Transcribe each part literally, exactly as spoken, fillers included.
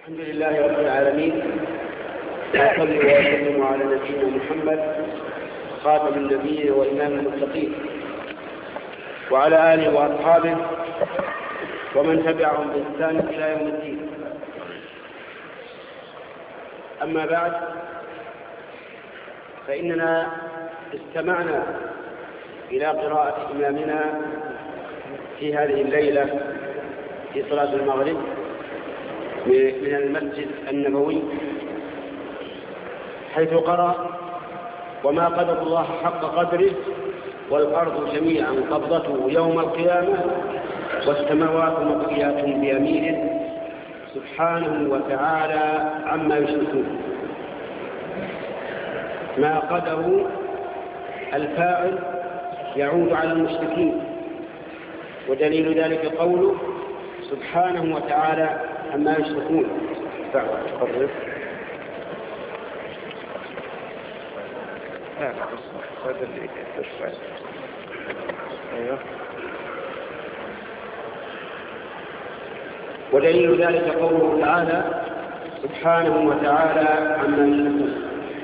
الحمد لله رب العالمين، وصلي وسلم على نبينا محمد خاتم النبيين وإمام المتقين وعلى آله وأصحابه ومن تبعهم بإحسان إلى يوم الدين. أما بعد، فإننا استمعنا إلى قراءة إمامنا في هذه الليلة في صلاة المغرب من المسجد النبوي، حيث قرأ: وما قدر الله حق قدره والأرض جميعا قبضته يوم القيامة والسماوات مطويات بيمينه سبحانه وتعالى عما يشركون. ما قدره الفاعل يعود على المشركين، ودليل ذلك قوله سبحانه وتعالى عما يشركون. فقرر ودليل ذلك قوله تعالى سبحانه وتعالى عما يشركون،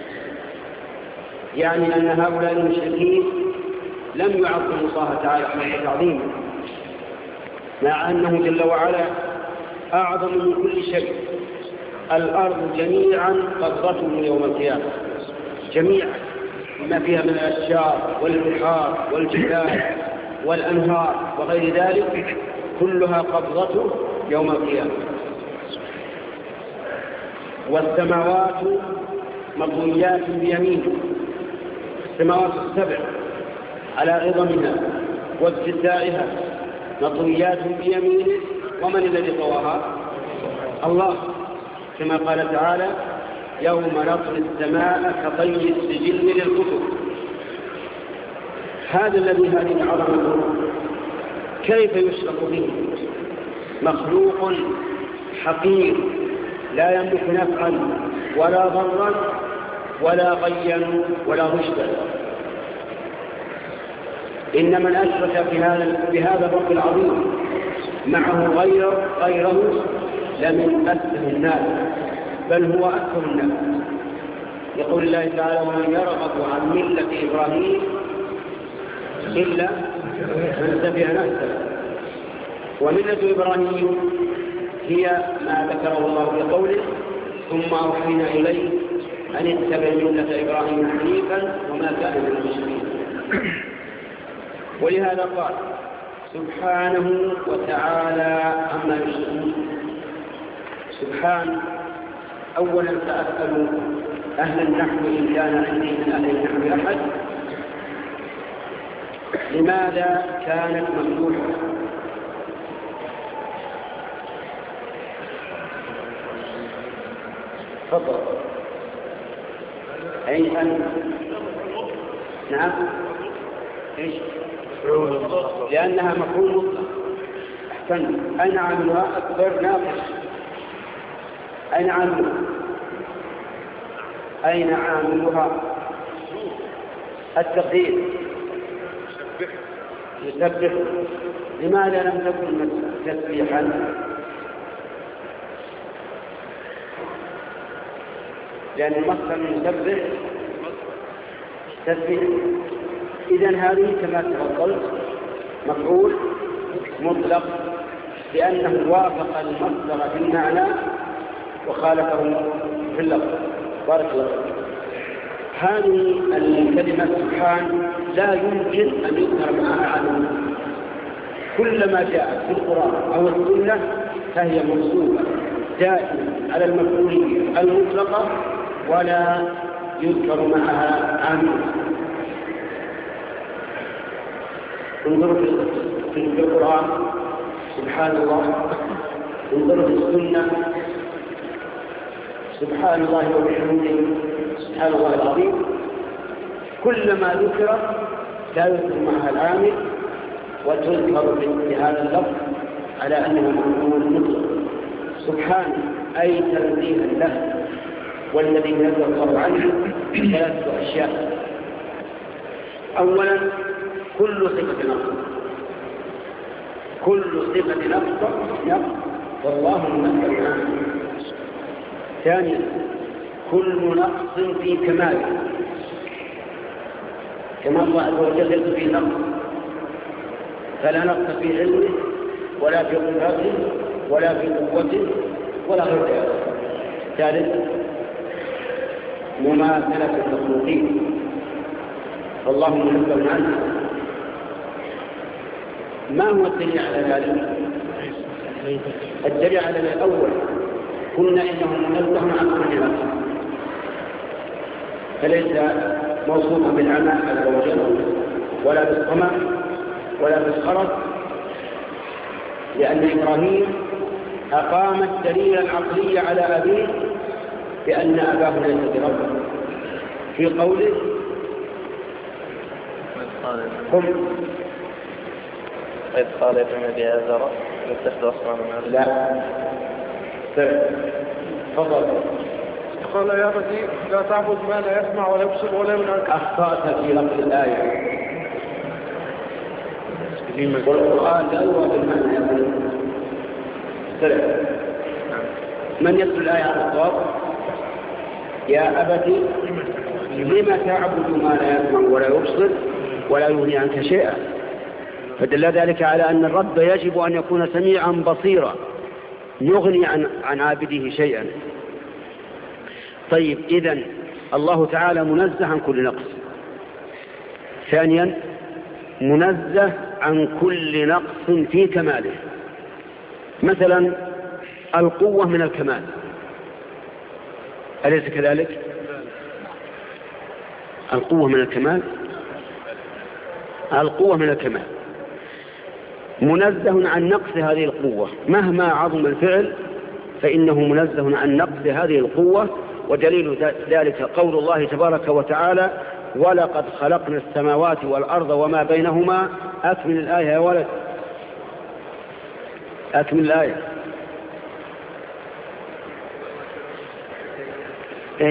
يعني أن هؤلاء المشركين لم يعظموا الله تعالى حق تعظيمه، مع أنه جل وعلا أعظم من كل شيء. الأرض جميعا قبضته يوم القيامة، جميعا ما فيها من الأشجار والبحار والجبال والأنهار وغير ذلك كلها قبضته يوم القيامة. والسماوات مطويات بيمينه، السماوات السبع على عظمها وابتدائها مطويات بيمينه. ومن الذي طواها؟ الله، كما قال تعالى: يوم نطوي السماء كطي السجل للكتب. هذا الذي هذه عظمته كيف يشرك به؟ مخلوق حقير لا يملك نفعا ولا ضرا ولا غيا ولا رشدا. إن من أشرك بهذا الرب العظيم معه غير غيره لمن أسفه الناس، بل هو أكثر الناس. يقول الله تعالى: ومن يرغب عن ملة إبراهيم إلا من سفه نفسه. وملة إبراهيم هي ما ذكره الله في قوله: ثم أوحينا إليه أن اتبع ملة إبراهيم حنيفا وما كان من المشركين. ولهذا قال سبحانه وتعالى عما يشركون. سبحان، أولا سأسأل أهل النحو إن كان عندي من أهل النحو أحد: لماذا كانت مفتوحة؟ تفضل. أي أن نعم إيش؟ لأنها مفعول مطلق. أحسن. أين عاملها؟ أكبر ناقص. أين عاملها؟ أين عاملها؟ التقدير يسبح. لماذا لم تكن تسبيحا؟ لأن المصدر يسبح تسبيح. إذن هذه كما تفضلت مفعول مطلق، لأنه وافق المصدر في المعنى وخالفه في اللفظ. بارك الله. هذه الكلمة سبحان لا يمكن أن يظهر معها عالم. كلما جاءت في القرآن أو السنة فهي منصوبة دائما على المفعولية المطلقة ولا يذكر معها عامل. انظروا في القرآن سبحان الله، انظروا في السنة سبحان الله وبحمده سبحان الله العظيم. كلما ذكر لا يذكر معها العامل وتذكر بهذا اللفظ على أنه مفعول مطلق. سبحان أي تنزيها له، والذي نزل الله عنه ثلاثة أشياء. أولا كل صفة نقص، كل صفة نقص نقص والله منزل عنه. ثانيا كل نقص في كماله، كما الله عز وجل في نقص، فلا نقص في علمه ولا في قدرته ولا في قوته ولا غير ذلك. ثالث مماثلة المخلوقين، فالله منزه عنه. ما هو الدليل على ذلك؟ الدليل على الأول قلنا إنه منزه عن كل نقص، فليس موصوفا بالعمى عز وجل ولا بالطمع ولا بالخرف، لأن إبراهيم أقام الدليل العقلي على أبيه بأن أباه ليس بربه في قوله قم إذ قال ابن أبي آزر يتخذ أصناما. لا تفضل. قال يا أبتي لا تعبد ما لا يسمع ولا يبصر ولا يمنع عنك. أخطأت في لفظ الآية، والقرآن لا يوافق المعنى يا ابني. من يتلو الآية على الصواب؟ يا أبتي لما تعبد ما لا يسمع ولا يبصر ولا يغني عنك شيئا، فدل ذلك على أن الرب يجب أن يكون سميعا بصيرا يغني عن عن عابده شيئا. طيب، إذن الله تعالى منزه عن كل نقص. ثانيا منزه عن كل نقص في كماله. مثلا القوة من الكمال، أليس كذلك؟ القوة من الكمال، القوة من الكمال، منزه عن نقص هذه القوة مهما عظم الفعل، فإنه منزه عن نقص هذه القوة. ودليل ذلك قول الله تبارك وتعالى ولقد خلقنا السماوات والأرض وما بينهما. أكمل الآية يا ولد، أكمل الآية. إيش؟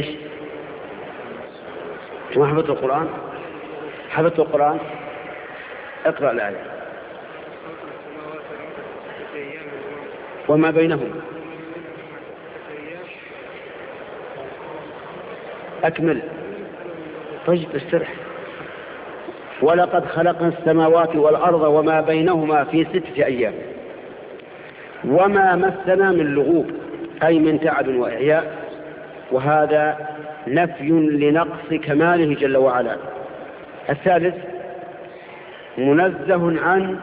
ما حفظت القرآن؟ حفظت القرآن؟ اقرأ الآية. وما بينهما. أكمل. طيب استرح. ولقد خلقنا السماوات والأرض وما بينهما في ستة أيام وما مسنا من لغوب، أي من تعب وإعياء، وهذا نفي لنقص كماله جل وعلا. الثالث منزه عن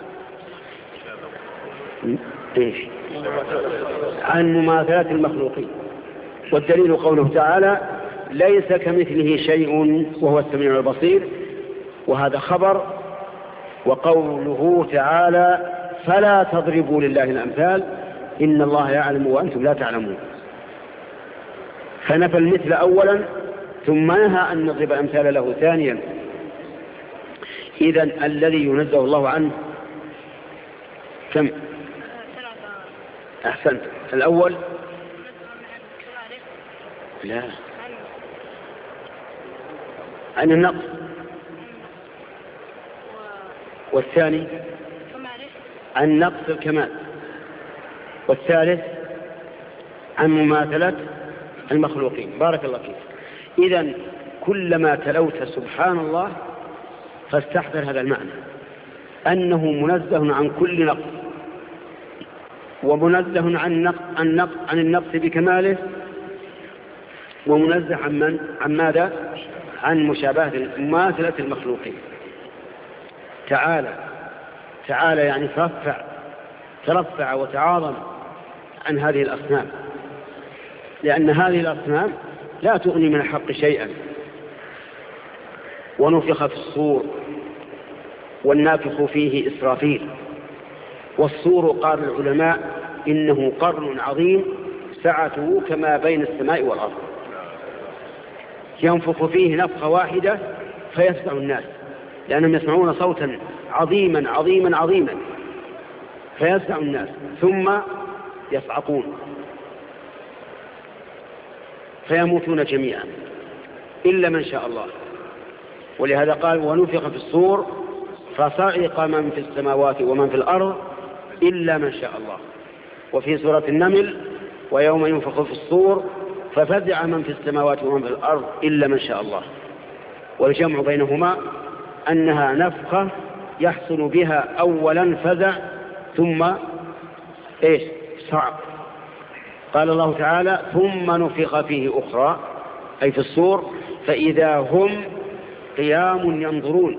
إيش؟ عن مماثلة المخلوقين، والدليل قوله تعالى ليس كمثله شيء وهو السميع البصير، وهذا خبر. وقوله تعالى فلا تضربوا لله الأمثال إن الله يعلم وأنتم لا تعلمون، فنفى المثل أولا ثم نهى أن نضرب الأمثال له ثانيا. إذن الذي ينزه الله عنه كم؟ أحسنت. الأول لا عن النقص، والثاني عن نقص الكمال، والثالث عن مماثلة المخلوقين. بارك الله فيك. إذن كلما تلوت سبحان الله فاستحضر هذا المعنى، أنه منزه عن كل نقص، ومنزه عن نقص عن نقص عن النقص بكماله، ومنزه عن من عن ماذا؟ عن مشابهة مماثلة المخلوقين. تعالى تعالى يعني ترفع ترفع وتعاظم عن هذه الأصنام، لأن هذه الأصنام لا تغني من الحق شيئا. ونفخ في الصور والنافخ فيه إسرافيل. والصور قال العلماء إنه قرن عظيم سعته كما بين السماء والأرض، ينفخ فيه نفخة واحدة فيسمع الناس، لأنهم يسمعون صوتا عظيما عظيما عظيما فيسمع الناس، ثم يصعقون فيموتون جميعا إلا من شاء الله. ولهذا قال ونفخ في الصور فصعق من في السماوات ومن في الأرض إلا من شاء الله. وفي سورة النمل ويوم ينفخ في الصور ففزع من في السماوات ومن في الأرض إلا من شاء الله. والجمع بينهما أنها نفخة يحصل بها أولا فزع ثم إيش صعق. قال الله تعالى ثم نفخ فيه أخرى أي في الصور فإذا هم قيام ينظرون.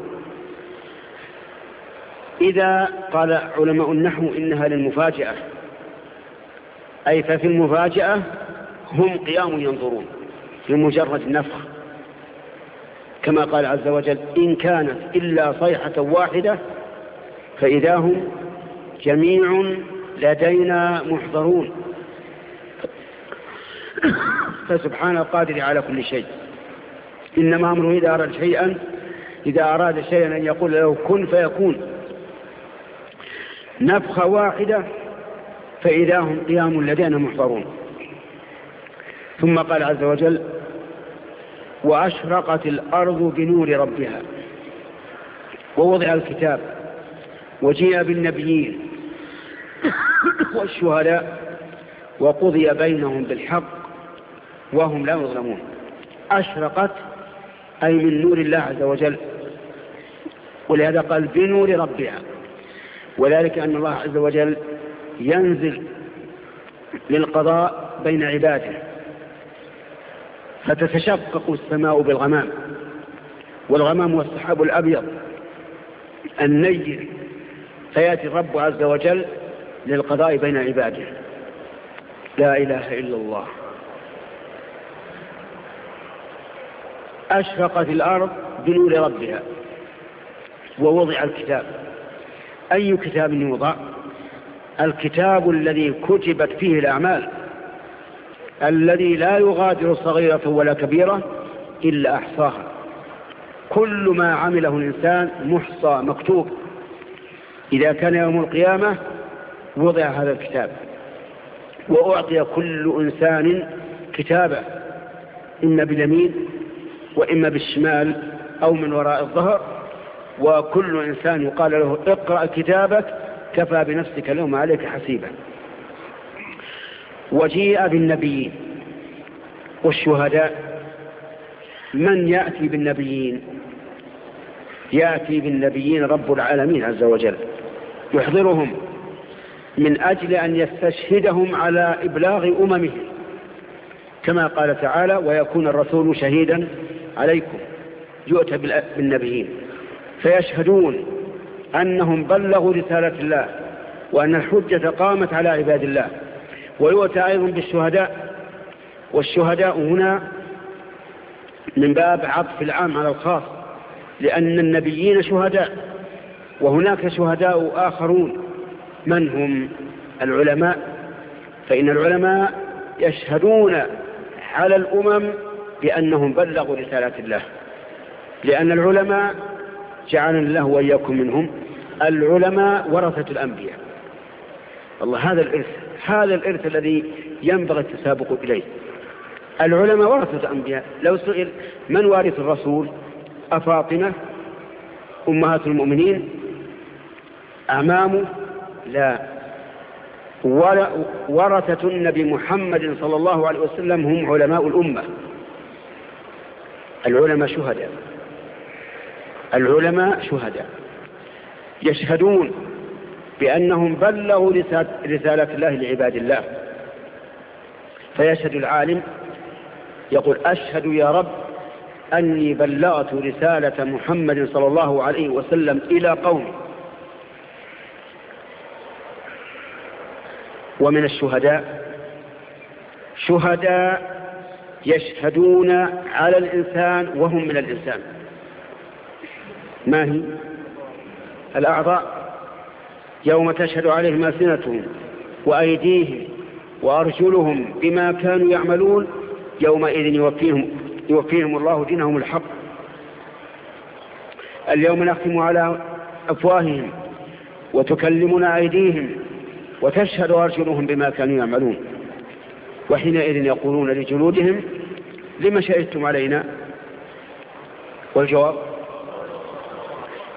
إذا قال علماء النحو إنها للمفاجأة أي ففي المفاجأة هم قيام ينظرون في مجرد النفخ، كما قال عز وجل إن كانت إلا صيحة واحدة فإذا هم جميع لدينا محضرون. فسبحان القادر على كل شيء، إنما أمره إذا أراد شيئا إذا أراد شيئا أن يقول له كن فيكون. نفخة واحدة فإذا هم قيام لدينا محضرون. ثم قال عز وجل وأشرقت الأرض بنور ربها ووضع الكتاب وجيء بالنبيين والشهداء وقضي بينهم بالحق وهم لا يظلمون. أشرقت أي من نور الله عز وجل، ولهذا قال بنور ربها، وذلك أن الله عز وجل ينزل للقضاء بين عباده فتتشقق السماء بالغمام، والغمام هو السحاب الأبيض النير، فيأتي الرب عز وجل للقضاء بين عباده. لا إله إلا الله. أشرقت الأرض بنور ربها ووضع الكتاب. أي كتاب يوضع؟ الكتاب الذي كتبت فيه الأعمال، الذي لا يغادر صغيرة ولا كبيرة إلا أحصاها. كل ما عمله الإنسان محصى مكتوب. إذا كان يوم القيامة وضع هذا الكتاب وأعطي كل إنسان كتابه، إما باليمين وإما بالشمال أو من وراء الظهر، وكل إنسان يقال له اقرأ كتابك كفى بنفسك اليوم عليك حسيبا. وجيء بالنبيين والشهداء. من يأتي بالنبيين؟ يأتي بالنبيين رب العالمين عز وجل يحضرهم من أجل أن يستشهدهم على إبلاغ أممهم، كما قال تعالى ويكون الرسول شهيدا عليكم. يؤتى بالنبيين فيشهدون أنهم بلغوا رسالة الله وأن الحجة قامت على عباد الله. ويؤتى أيضا بالشهداء، والشهداء هنا من باب عطف العام على الخاص، لأن النبيين شهداء وهناك شهداء آخرون. من هم؟ العلماء، فإن العلماء يشهدون على الأمم بأنهم بلغوا رسالة الله، لأن العلماء جعلنا الله وإياكم منهم. العلماء ورثة الأنبياء. الله هذا الإرث هذا الإرث الذي ينبغي التسابق إليه. العلماء ورثة الأنبياء. لو سئل من وارث الرسول؟ أفاطمة أمهات المؤمنين؟ أعمامه؟ لا. ورثة النبي محمد صلى الله عليه وسلم هم علماء الأمة. العلماء شهداء العلماء شهداء يشهدون بأنهم بلغوا رسالة الله لعباد الله. فيشهد العالم يقول أشهد يا رب أني بلغت رسالة محمد صلى الله عليه وسلم إلى قومي. ومن الشهداء شهداء يشهدون على الإنسان وهم من الإنسان. ما هي؟ الأعضاء. يوم تشهد عليهم ألسنتهم وأيديهم وأرجلهم بما كانوا يعملون يومئذ يوفيهم, يوفيهم الله دينهم الحق. اليوم نختم على أفواههم وتكلمنا أيديهم وتشهد أرجلهم بما كانوا يعملون. وحينئذ يقولون لجلودهم لما شهدتم علينا؟ والجواب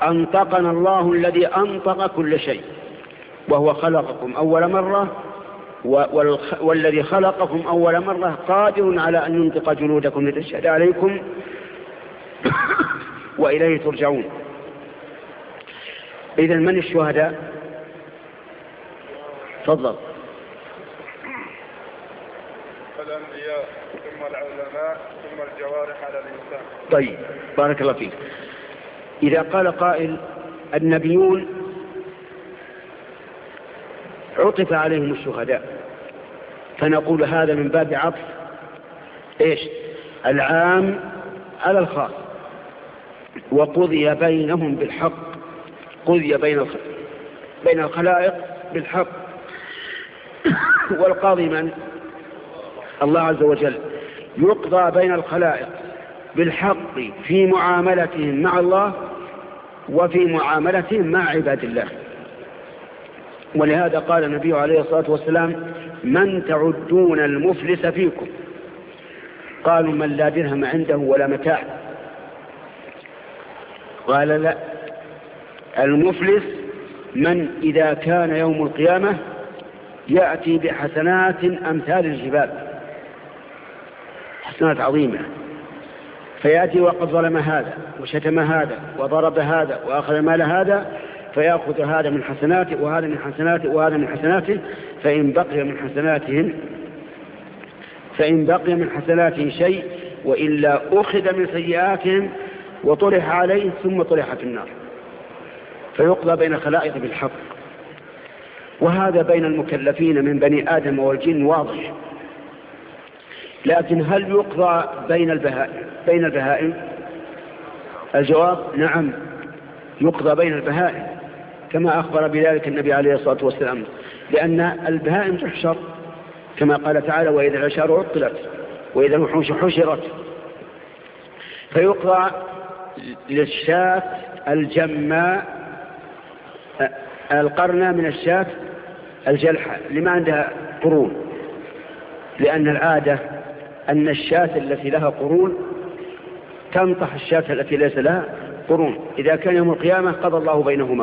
أنطقنا الله الذي أنطق كل شيء وهو خلقكم أول مرة والذي خلقكم أول مرة قادر على أن ينطق جلودكم لتشهد عليكم وإليه ترجعون. إذن من الشهداء؟ تفضل. الأنبياء ثم العلماء ثم الجوارح على الإنسان. طيب بارك الله فيك. إذا قال قائل النبيون عطف عليهم الشهداء، فنقول هذا من باب عطف إيش؟ العام على الخاص، وقضي بينهم بالحق، قضي بين بين الخلائق بالحق. والقاضي من؟ الله عز وجل. يقضى بين الخلائق بالحق في معاملتهم مع الله وفي معاملتهم مع عباد الله. ولهذا قال النبي عليه الصلاة والسلام من تعدون المفلس فيكم؟ قالوا من لا درهم عنده ولا متاع. قال لا، المفلس من إذا كان يوم القيامة يأتي بحسنات أمثال الجبال، حسنات عظيمة، فيأتي وقد ظلم هذا وشتم هذا وضرب هذا وأخذ مال هذا، فيأخذ هذا من حسناته وهذا من حسناته وهذا من حسناته، فإن بقي من حسناتهم فإن بقي من حسناته شيء وإلا أخذ من سيئاتهم وطرح عليه ثم طرح في النار. فيقضى بين الخلائق بالحق. وهذا بين المكلفين من بني آدم والجن واضح. لكن هل يقضى بين البهائم بين البهائم؟ الجواب نعم، يقضى بين البهائم كما أخبر بذلك النبي عليه الصلاة والسلام، لأن البهائم تحشر كما قال تعالى وإذا العشار عطلت وإذا الوحوش حشرت. فيقضى للشاة الجماء القرنة من الشاة الجلحة لما عندها قرون، لأن العادة أن الشاة التي لها قرون تنطح الشاة التي ليس لها قرون. إذا كان يوم القيامة قضى الله بينهما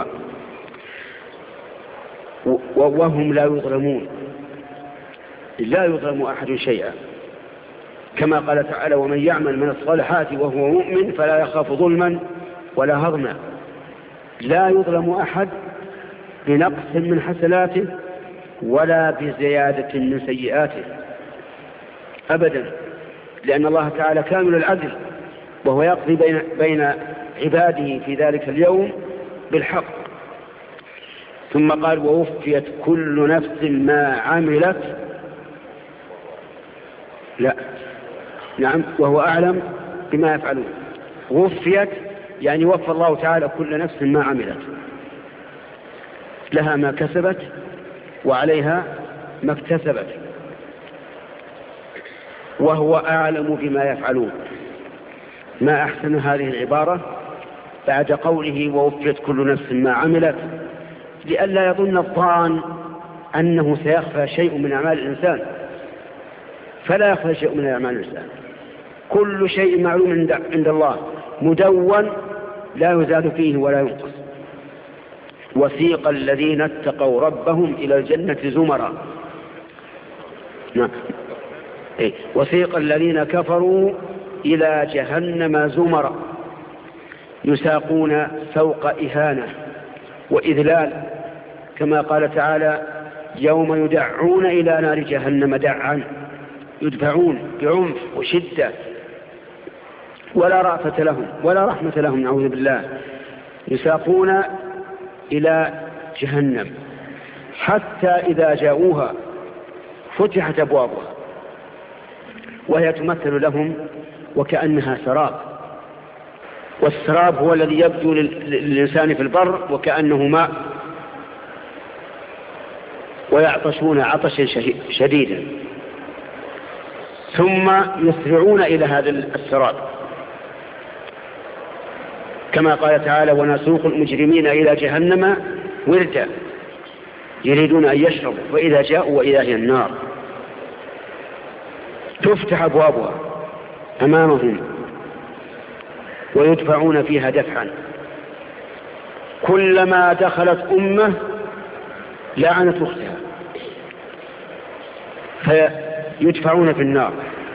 وهم لا يظلمون، لا يظلم أحد شيئا، كما قال تعالى ومن يعمل من الصالحات وهو مؤمن فلا يخاف ظلما ولا هضما. لا يظلم أحد بنقص من حسناته ولا بزيادة من سيئاته أبدا، لأن الله تعالى كامل العدل وهو يقضي بين, بين عباده في ذلك اليوم بالحق. ثم قال ووفيت كل نفس ما عملت. لا نعم، وهو أعلم بما يفعلون. وفيت يعني وفى الله تعالى كل نفس ما عملت، لها ما كسبت وعليها ما اكتسبت، وهو أعلم بما يفعلون. ما أحسن هذه العبارة بعد قوله ووفيت كل نفس ما عملت، لئلا يظن الظان أنه سيخفى شيء من أعمال الإنسان، فلا يخفى شيء من أعمال الإنسان. كل شيء معلوم عند الله مدون لا يزاد فيه ولا ينقص. وسيق الذين اتقوا ربهم إلى الجنة زمرا. نعم. إيه؟ وسيق الذين كفروا إلى جهنم زمرا يساقون سوق إهانة وإذلال، كما قال تعالى يوم يدعون إلى نار جهنم دعا، يدفعون بعنف وشدة ولا رأفة لهم ولا رحمة لهم، نعوذ بالله. يساقون إلى جهنم حتى إذا جاءوها فتحت أبوابها وهي تمثل لهم وكأنها سراب، والسراب هو الذي يبدو للإنسان في البر وكأنه ماء، ويعطشون عطشا شديدا، ثم يسرعون إلى هذا السراب كما قال تعالى ونسوق المجرمين إلى جهنم وردا يريدون أن يشربوا وإذا جاءوا وإذا هي النار. تفتح أبوابها أمامهم ويدفعون فيها دفعا، كلما دخلت أمة لعنت أختها فيدفعون في النار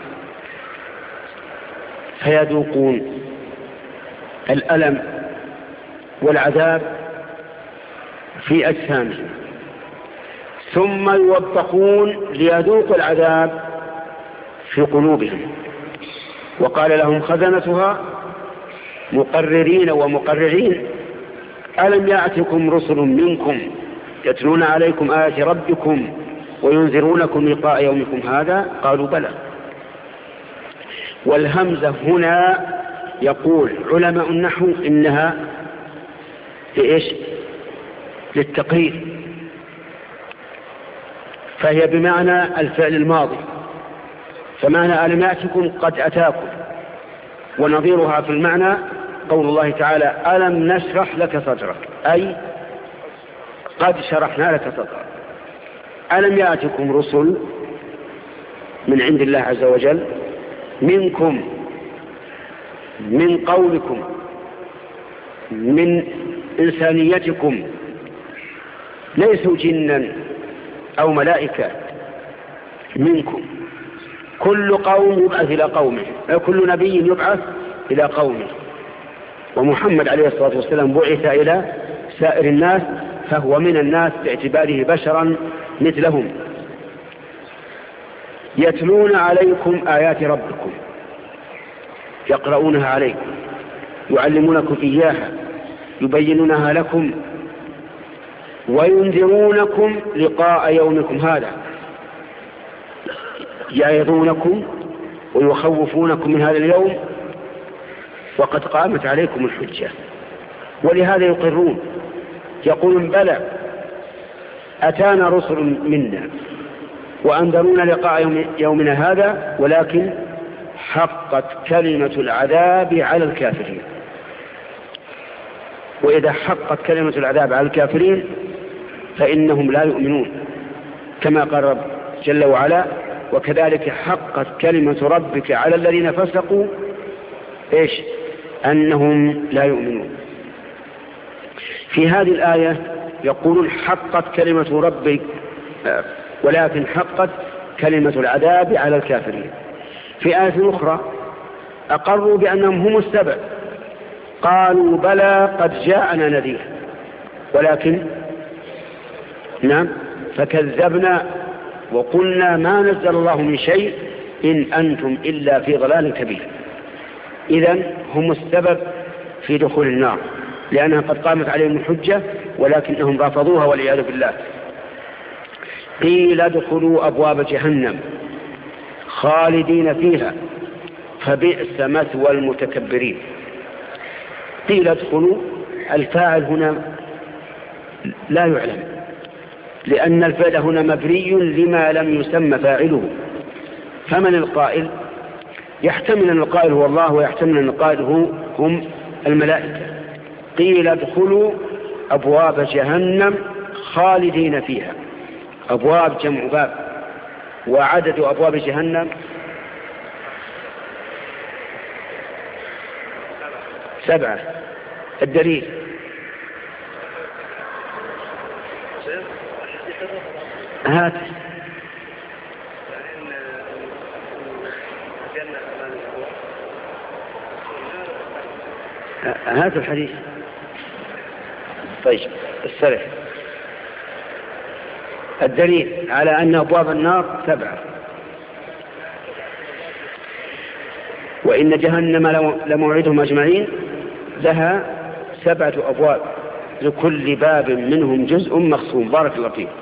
فيذوقون الألم والعذاب في أجسامهم، ثم يوبخون ليذوقوا العذاب في قلوبهم. وقال لهم خزنتها مقررين ومقرعين: ألم يأتكم رسل منكم يتلون عليكم آيات ربكم وينذرونكم لقاء يومكم هذا؟ قالوا بلى. والهمزة هنا يقول علماء النحو إنها لإيش؟ للتقرير، فهي بمعنى الفعل الماضي، فمعنى ألم يأتكم قد أتاكم، ونظيرها في المعنى قول الله تعالى: ألم نشرح لك صدرك، أي قد شرحنا لك صدرك. ألم يأتكم رسل من عند الله عز وجل منكم، من قولكم، من إنسانيتكم، ليسوا جنا أو ملائكة، منكم. كل قوم يبعث إلى قومه، كل نبي يبعث إلى قومه، ومحمد عليه الصلاة والسلام بعث إلى سائر الناس، فهو من الناس باعتباره بشرا مثلهم. يتلون عليكم آيات ربكم، يقرؤونها عليكم، يعلمونكم إياها، يبينونها لكم، وينذرونكم لقاء يومكم هذا، يعظونكم ويخوفونكم من هذا اليوم وقد قامت عليكم الحجة. ولهذا يقرون، يقولون: بلى أتانا رسل منا وأنذرونا لقاء يوم يومنا هذا، ولكن حقت كلمة العذاب على الكافرين. وإذا حقت كلمة العذاب على الكافرين فإنهم لا يؤمنون، كما قال رب جل وعلا: وكذلك حقت كلمة ربك على الذين فسقوا إيش؟ أنهم لا يؤمنون. في هذه الآية يقولون: حقت كلمة ربك، ولكن حقت كلمة العذاب على الكافرين. في آية أخرى أقروا بأنهم هم السبب، قالوا: بلى قد جاءنا نذير، ولكن نعم فكذبنا وقلنا ما نزل الله من شيء إن أنتم إلا في ضلال كبير. إذن هم السبب في دخول النار، لأنها قد قامت عليهم الحجة ولكنهم رفضوها والعياذ بالله. قيل ادخلوا أبواب جهنم خالدين فيها فبئس مثوى المتكبرين. قيل ادخلوا، الفاعل هنا لا يعلم، لأن الفعل هنا مبني لما لم يسمى فاعله. فمن القائل؟ يحتمل أن القائل هو الله، ويحتمل أن القائل هم الملائكة. قيل ادخلوا أبواب جهنم خالدين فيها. أبواب جمع باب، وعدد أبواب جهنم سبعة. الدليل: هات هات الحديث. طيب السرح. الدليل على أن أبواب النار سبعة: وإن جهنم لموعدهم أجمعين لها سبعة أبواب لكل باب منهم جزء مقسوم. بارك الله فيك.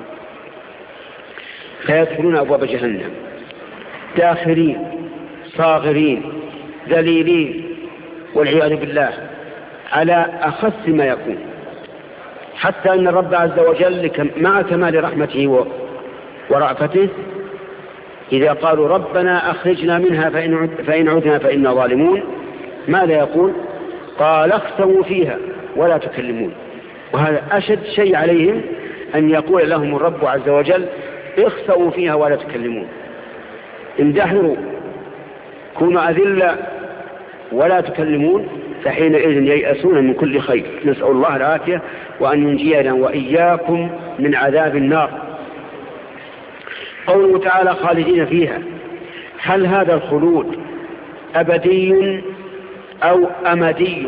فيدخلون أبواب جهنم داخرين صاغرين ذليلين والعياذ بالله على أخس ما يكون، حتى أن الرب عز وجل مع كمال رحمته ورأفته إذا قالوا ربنا أخرجنا منها فإن عدنا فإنا ظالمون، ماذا يقول؟ قال اخسوا فيها ولا تكلمون. وهذا أشد شيء عليهم، أن يقول لهم الرب عز وجل اخسوا فيها ولا تكلمون، اندحروا، كونوا أذلة ولا تكلمون، فحينئذ ييأسون من كل خير. نسأل الله العافية وأن ينجينا وإياكم من عذاب النار. قوله تعالى خالدين فيها، هل هذا الخلود أبدي أو أمدي؟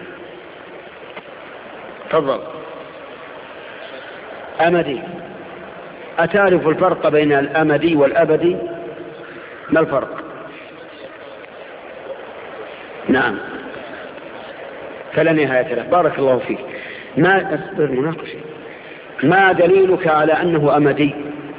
تفضل. أمدي. أتعرف الفرق بين الأمدي والأبدي؟ ما الفرق؟ نعم، فلا نهاية له. بارك الله فيك. ما أصبر مناقشة. ما دليلك على أنه أمدي؟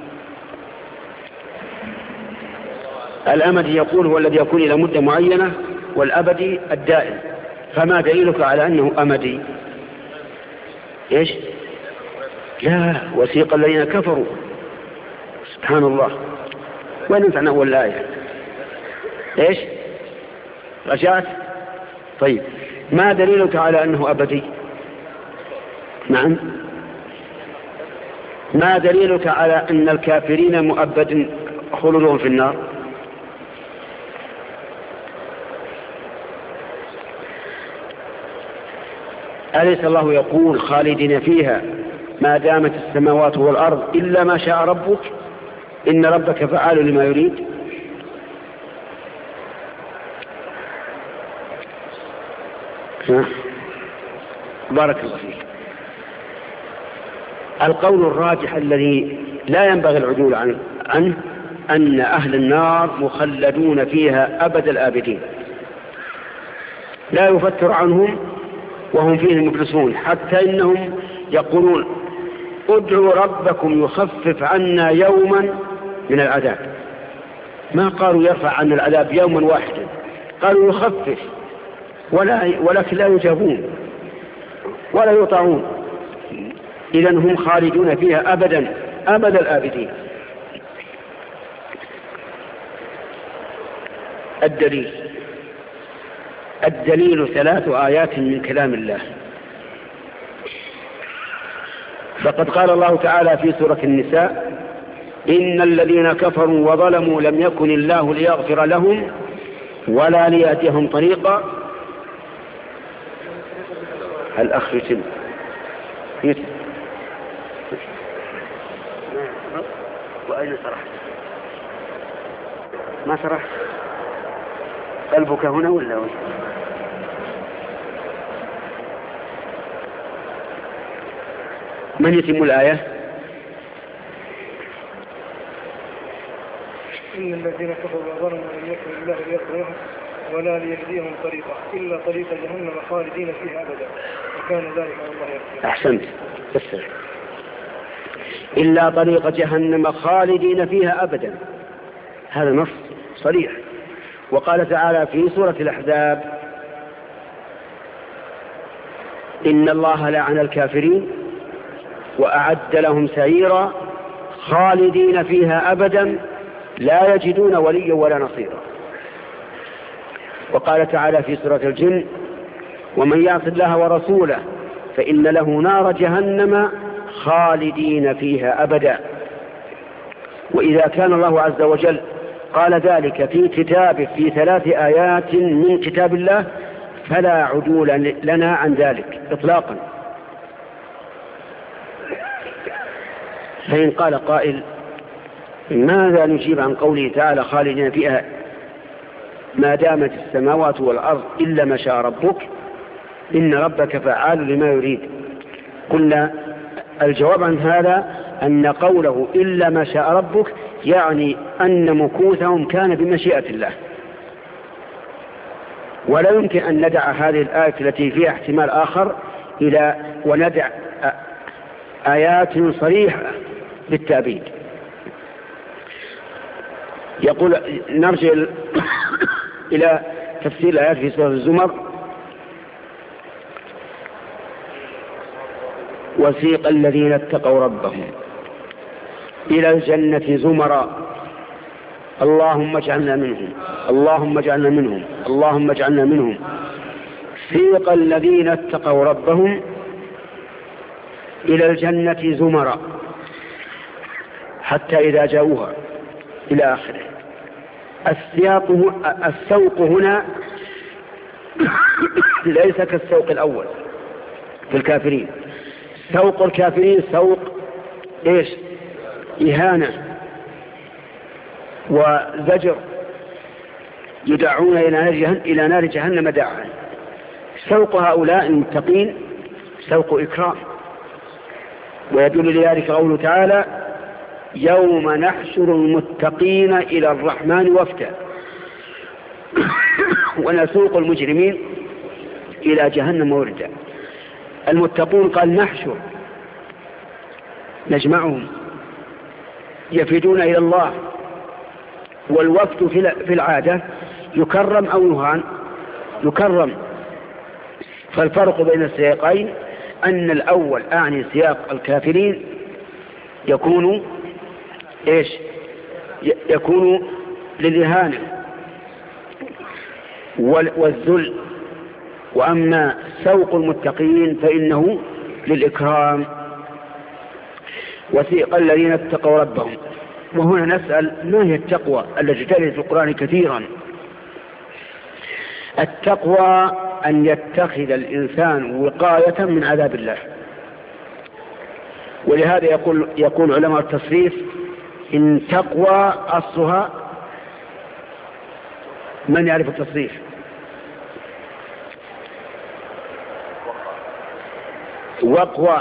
الأمدي يقول هو الذي يكون إلى مدة معينة، والأبدي الدائم. فما دليلك على أنه أمدي؟ إيش؟ لا، وسيق الذين كفروا. سبحان الله، وين نفعنا أول الآية؟ إيش؟ رجعت؟ طيب، ما دليلك على أنه أبدي؟ نعم، ما دليلك على أن الكافرين مؤبد خلودهم في النار؟ أليس الله يقول خالدين فيها ما دامت السماوات والأرض إلا ما شاء ربك إن ربك فعال لما يريد؟ بارك الله فيك. القول الراجح الذي لا ينبغي العدول عنه أن أهل النار مخلدون فيها أبد الآبدين، لا يفتر عنهم وهم فيه مفلسون، حتى إنهم يقولون ادعوا ربكم يخفف عنا يوما من العذاب. ما قالوا يرفع عنا العذاب يوما واحدا، قالوا يخفف، ولا ولكن لا يجابون ولا يطاعون. إذن هم خالدون فيها أبدا أبد الآبدين. الدليل الدليل ثلاث آيات من كلام الله. فقد قال الله تعالى في سورة النساء إن الذين كفروا وظلموا لم يكن الله ليغفر لهم ولا ليهديهم طريقا. الأخ يتم يتم وأين سرحت؟ ما سرحت؟ قلبك هنا ولا وين؟ من يتم الآية؟ إن الذين كفروا وظلموا لم يكن الله ليغفر لهم ولا ليهديهم طريقا إلا طريق جهنم خالدين فيها أبدا وكان ذلك على الله يغفر. أحسنت. فسر. إلا طريق جهنم خالدين فيها أبدا، هذا نص صريح. وقال تعالى في سورة الأحزاب إن الله لعن الكافرين وأعد لهم سعيرا خالدين فيها أبدا لا يجدون وليا ولا نصيرا. وقال تعالى في سورة الجن ومن يعص الله ورسوله فإن له نار جهنم خالدين فيها أبدا. وإذا كان الله عز وجل قال ذلك في كتابه في ثلاث آيات من كتاب الله فلا عدول لنا عن ذلك إطلاقا. فإن قال قائل ماذا نجيب عن قوله تعالى خالدين فيها ما دامت السماوات والأرض إلا ما شاء ربك إن ربك فعال لما يريد؟ قلنا الجواب عن هذا أن قوله إلا ما شاء ربك يعني أن مكوثهم كان بمشيئة الله، ولا يمكن أن ندع هذه الآية التي فيها احتمال آخر إلى وندع آيات صريحة بالتأبيد. يقول نرجع إلى تفسير الآيات في سورة الزمر وسيق الذين اتقوا ربهم إلى الجنة زمرا اللهم اجعلنا منهم اللهم اجعلنا منهم اللهم اجعلنا منهم سيق الذين اتقوا ربهم إلى الجنة زمرا حتى إذا جاءوها إلى آخره. السياق السوق هنا ليس كالسوق الأول في الكافرين. سوق الكافرين سوق إيش؟ إهانة وزجر، يدعون إلى نار جهنم دعا. سوق هؤلاء المتقين سوق إكرام، ويدل لذلك قوله تعالى: يوم نحشر المتقين إلى الرحمن وفدا ونسوق المجرمين إلى جهنم وردا. المتقون قال نحشر، نجمعهم يفدون إلى الله. والوفد في العادة يكرم أو يهان؟ يكرم. فالفرق بين السياقين أن الأول أعني سياق الكافرين يكون إيش؟ يكون للإهانة والذل، وأما سوق المتقين فإنه للإكرام. وسيق الذين اتقوا ربهم. وهنا نسأل: ما هي التقوى التي ترد في القرآن كثيرا؟ التقوى أن يتخذ الإنسان وقاية من عذاب الله. ولهذا يقول, يقول علماء التصريف: إن تقوى أصلها، من يعرف التصريف؟ وقوى.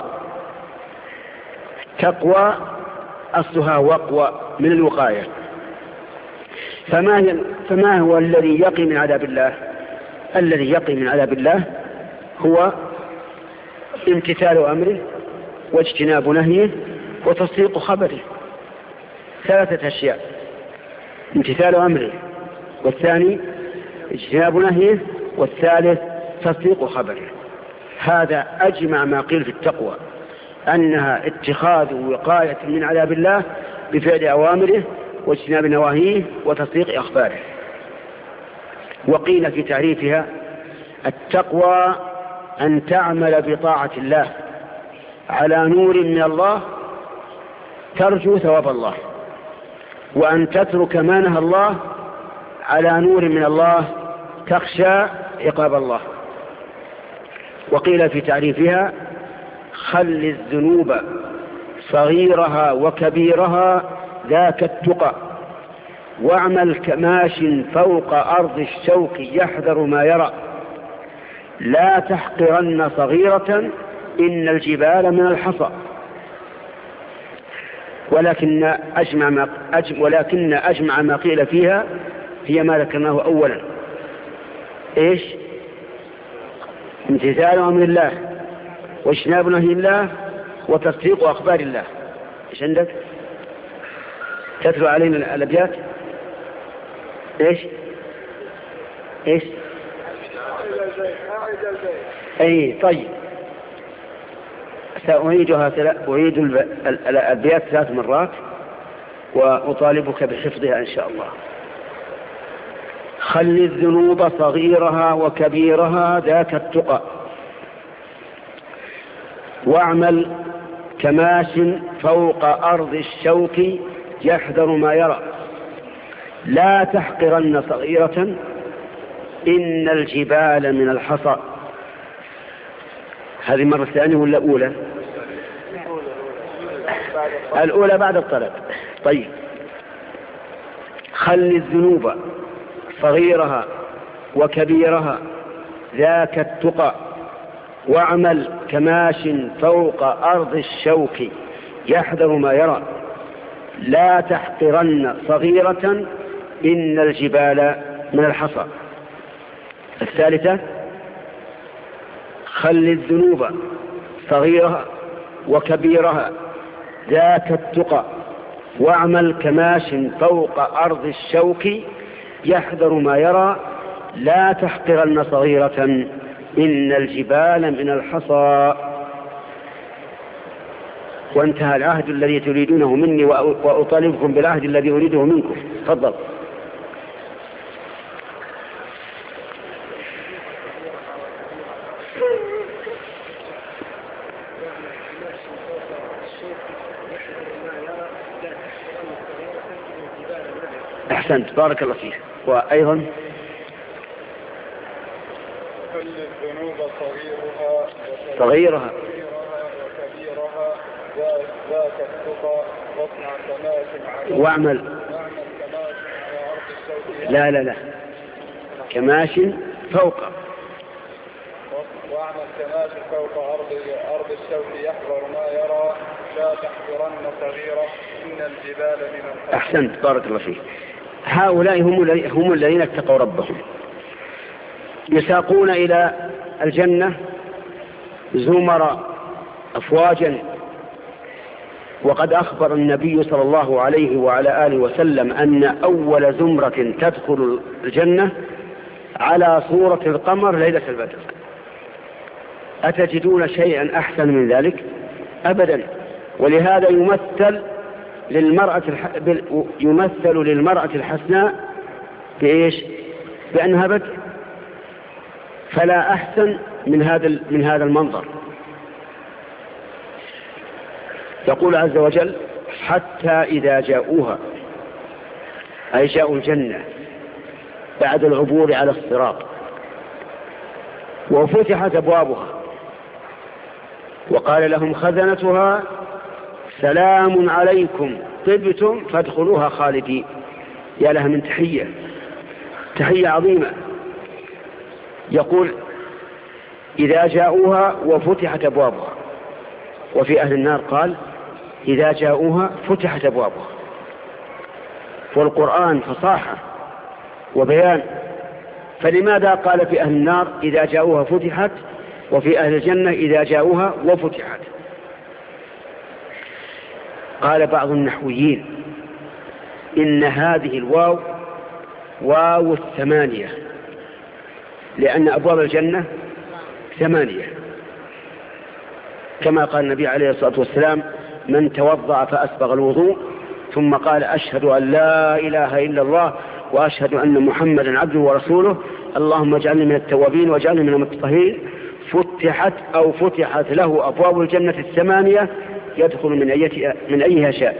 تقوى أصلها وقوى من الوقاية. فما, هي فما هو الذي يقي من عذاب الله؟ الذي يقي من عذاب الله هو امتثال أمره واجتناب نهيه وتصديق خبره. ثلاثة أشياء: امتثال أمره، والثاني اجتناب نهيه، والثالث تصديق خبره. هذا أجمع ما قيل في التقوى، أنها اتخاذ وقاية من عذاب الله بفعل أوامره واجتناب نواهيه وتصديق أخباره. وقيل في تعريفها: التقوى أن تعمل بطاعة الله على نور من الله ترجو ثواب الله، وأن تترك ما نهى الله على نور من الله تخشى عقاب الله. وقيل في تعريفها: خل الذنوب صغيرها وكبيرها ذاك التقى، واعمل كماش فوق أرض الشوك يحذر ما يرى، لا تحقرن صغيرة إن الجبال من الحصى. ولكن أجمع ما, أجم ولكن أجمع ما قيل فيها هي ما ذكرناه أولا: إيش؟ امتثال أمر الله واجتناب نهي الله وتصديق أخبار الله. إيش عندك؟ تتلو علينا الأبيات؟ إيش؟ إيش؟ أي طيب، سأعيدها أعيد الأبيات ثلاث مرات وأطالبك بحفظها إن شاء الله. خل الذنوب صغيرها وكبيرها ذاك التقى، واعمل كماش فوق أرض الشوك يحذر ما يرى، لا تحقرن صغيرة إن الجبال من الحصى. هذه مرة ثانية ولا أولى؟ الأولى بعد الطلب. طيب، خل الذنوب صغيرها وكبيرها ذاك التقى، واعمل كماش فوق أرض الشوك يحذر ما يرى، لا تحقرن صغيرة إن الجبال من الحصى. الثالثة: خل الذنوب صغيرها وكبيرها ذاك التقى، واعمل كماش فوق أرض الشوك يحذر ما يرى، لا تحقرن صغيرة إن الجبال من الحصى. وانتهى العهد الذي تريدونه مني وأطالبكم بالعهد الذي أريده منكم. تفضل. أحسنت، بارك الله فيك. وأيضا الذنوب صغيرها صغيرها وكبيرها ذاك التقى واصنع كماش واعمل كماش الشوك لا لا لا كماش فوق. واعمل كماشي فوق أرض أرض الشوك يحضر ما يرى لا تحضرن صغيرة إن الجبال لمن. أحسنت بارك الله فيك. هؤلاء هم هم الذين اتقوا ربهم، يساقون إلى الجنة زمر أفواجا. وقد أخبر النبي صلى الله عليه وعلى آله وسلم أن أول زمرة تدخل الجنة على صورة القمر ليلة البدر. أتجدون شيئا أحسن من ذلك؟ أبدا. ولهذا يمثل للمرأة الح... يمثل للمرأة الحسناء بإيش؟ بأنها بدر. فلا أحسن من هذا من هذا المنظر. يقول عز وجل: حتى إذا جاءوها، أي جاءوا الجنة بعد العبور على الصراط، وفتحت أبوابها وقال لهم خزنتها سلام عليكم طبتم فادخلوها خالدين. يا لها من تحية، تحية عظيمة. يقول: إذا جاءوها وفتحت أبوابها. وفي أهل النار قال: إذا جاءوها فتحت أبوابها. والقرآن فصاحة وبيان، فلماذا قال في أهل النار إذا جاءوها فتحت، وفي أهل الجنة إذا جاءوها وفتحت؟ قال بعض النحويين إن هذه الواو واو الثمانية، لأن أبواب الجنة ثمانية، كما قال النبي عليه الصلاة والسلام: من توضأ فأسبغ الوضوء ثم قال أشهد أن لا إله إلا الله وأشهد أن محمدا عبده ورسوله اللهم اجعلني من التوابين واجعلني من المتطهرين، فتحت أو فتحت له أبواب الجنة الثمانية يدخل من أيها من أيها شاء.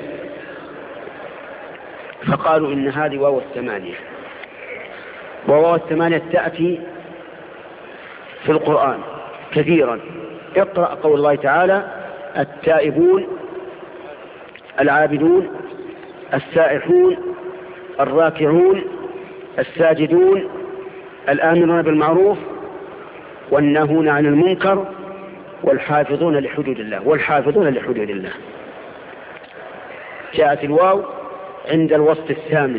فقالوا إن هذه واو الثمانية. وواو الثمانية تأتي في القرآن كثيرا. اقرأ قول الله تعالى: التائبون العابدون السائحون الراكعون الساجدون الآمرون بالمعروف والناهون عن المنكر والحافظون لحدود الله والحافظون لحدود الله. جاءت الواو عند الوصف الثامن.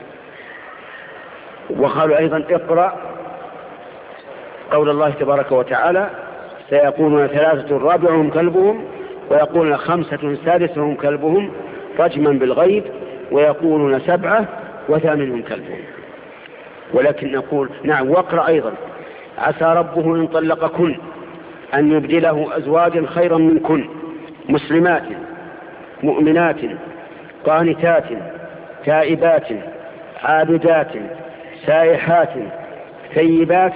وقالوا أيضا: اقرأ قول الله تبارك وتعالى: سيقولون ثلاثة رابعهم كلبهم ويقولون خمسة سادسهم كلبهم رجما بالغيب ويقولون سبعة وثامنهم كلبهم. ولكن نقول نعم. واقرأ أيضا: عسى ربه إن طلقكن أن يبدله أزواجا خيرا منكن مسلمات مؤمنات قانتات تائبات عابدات سائحات ثيبات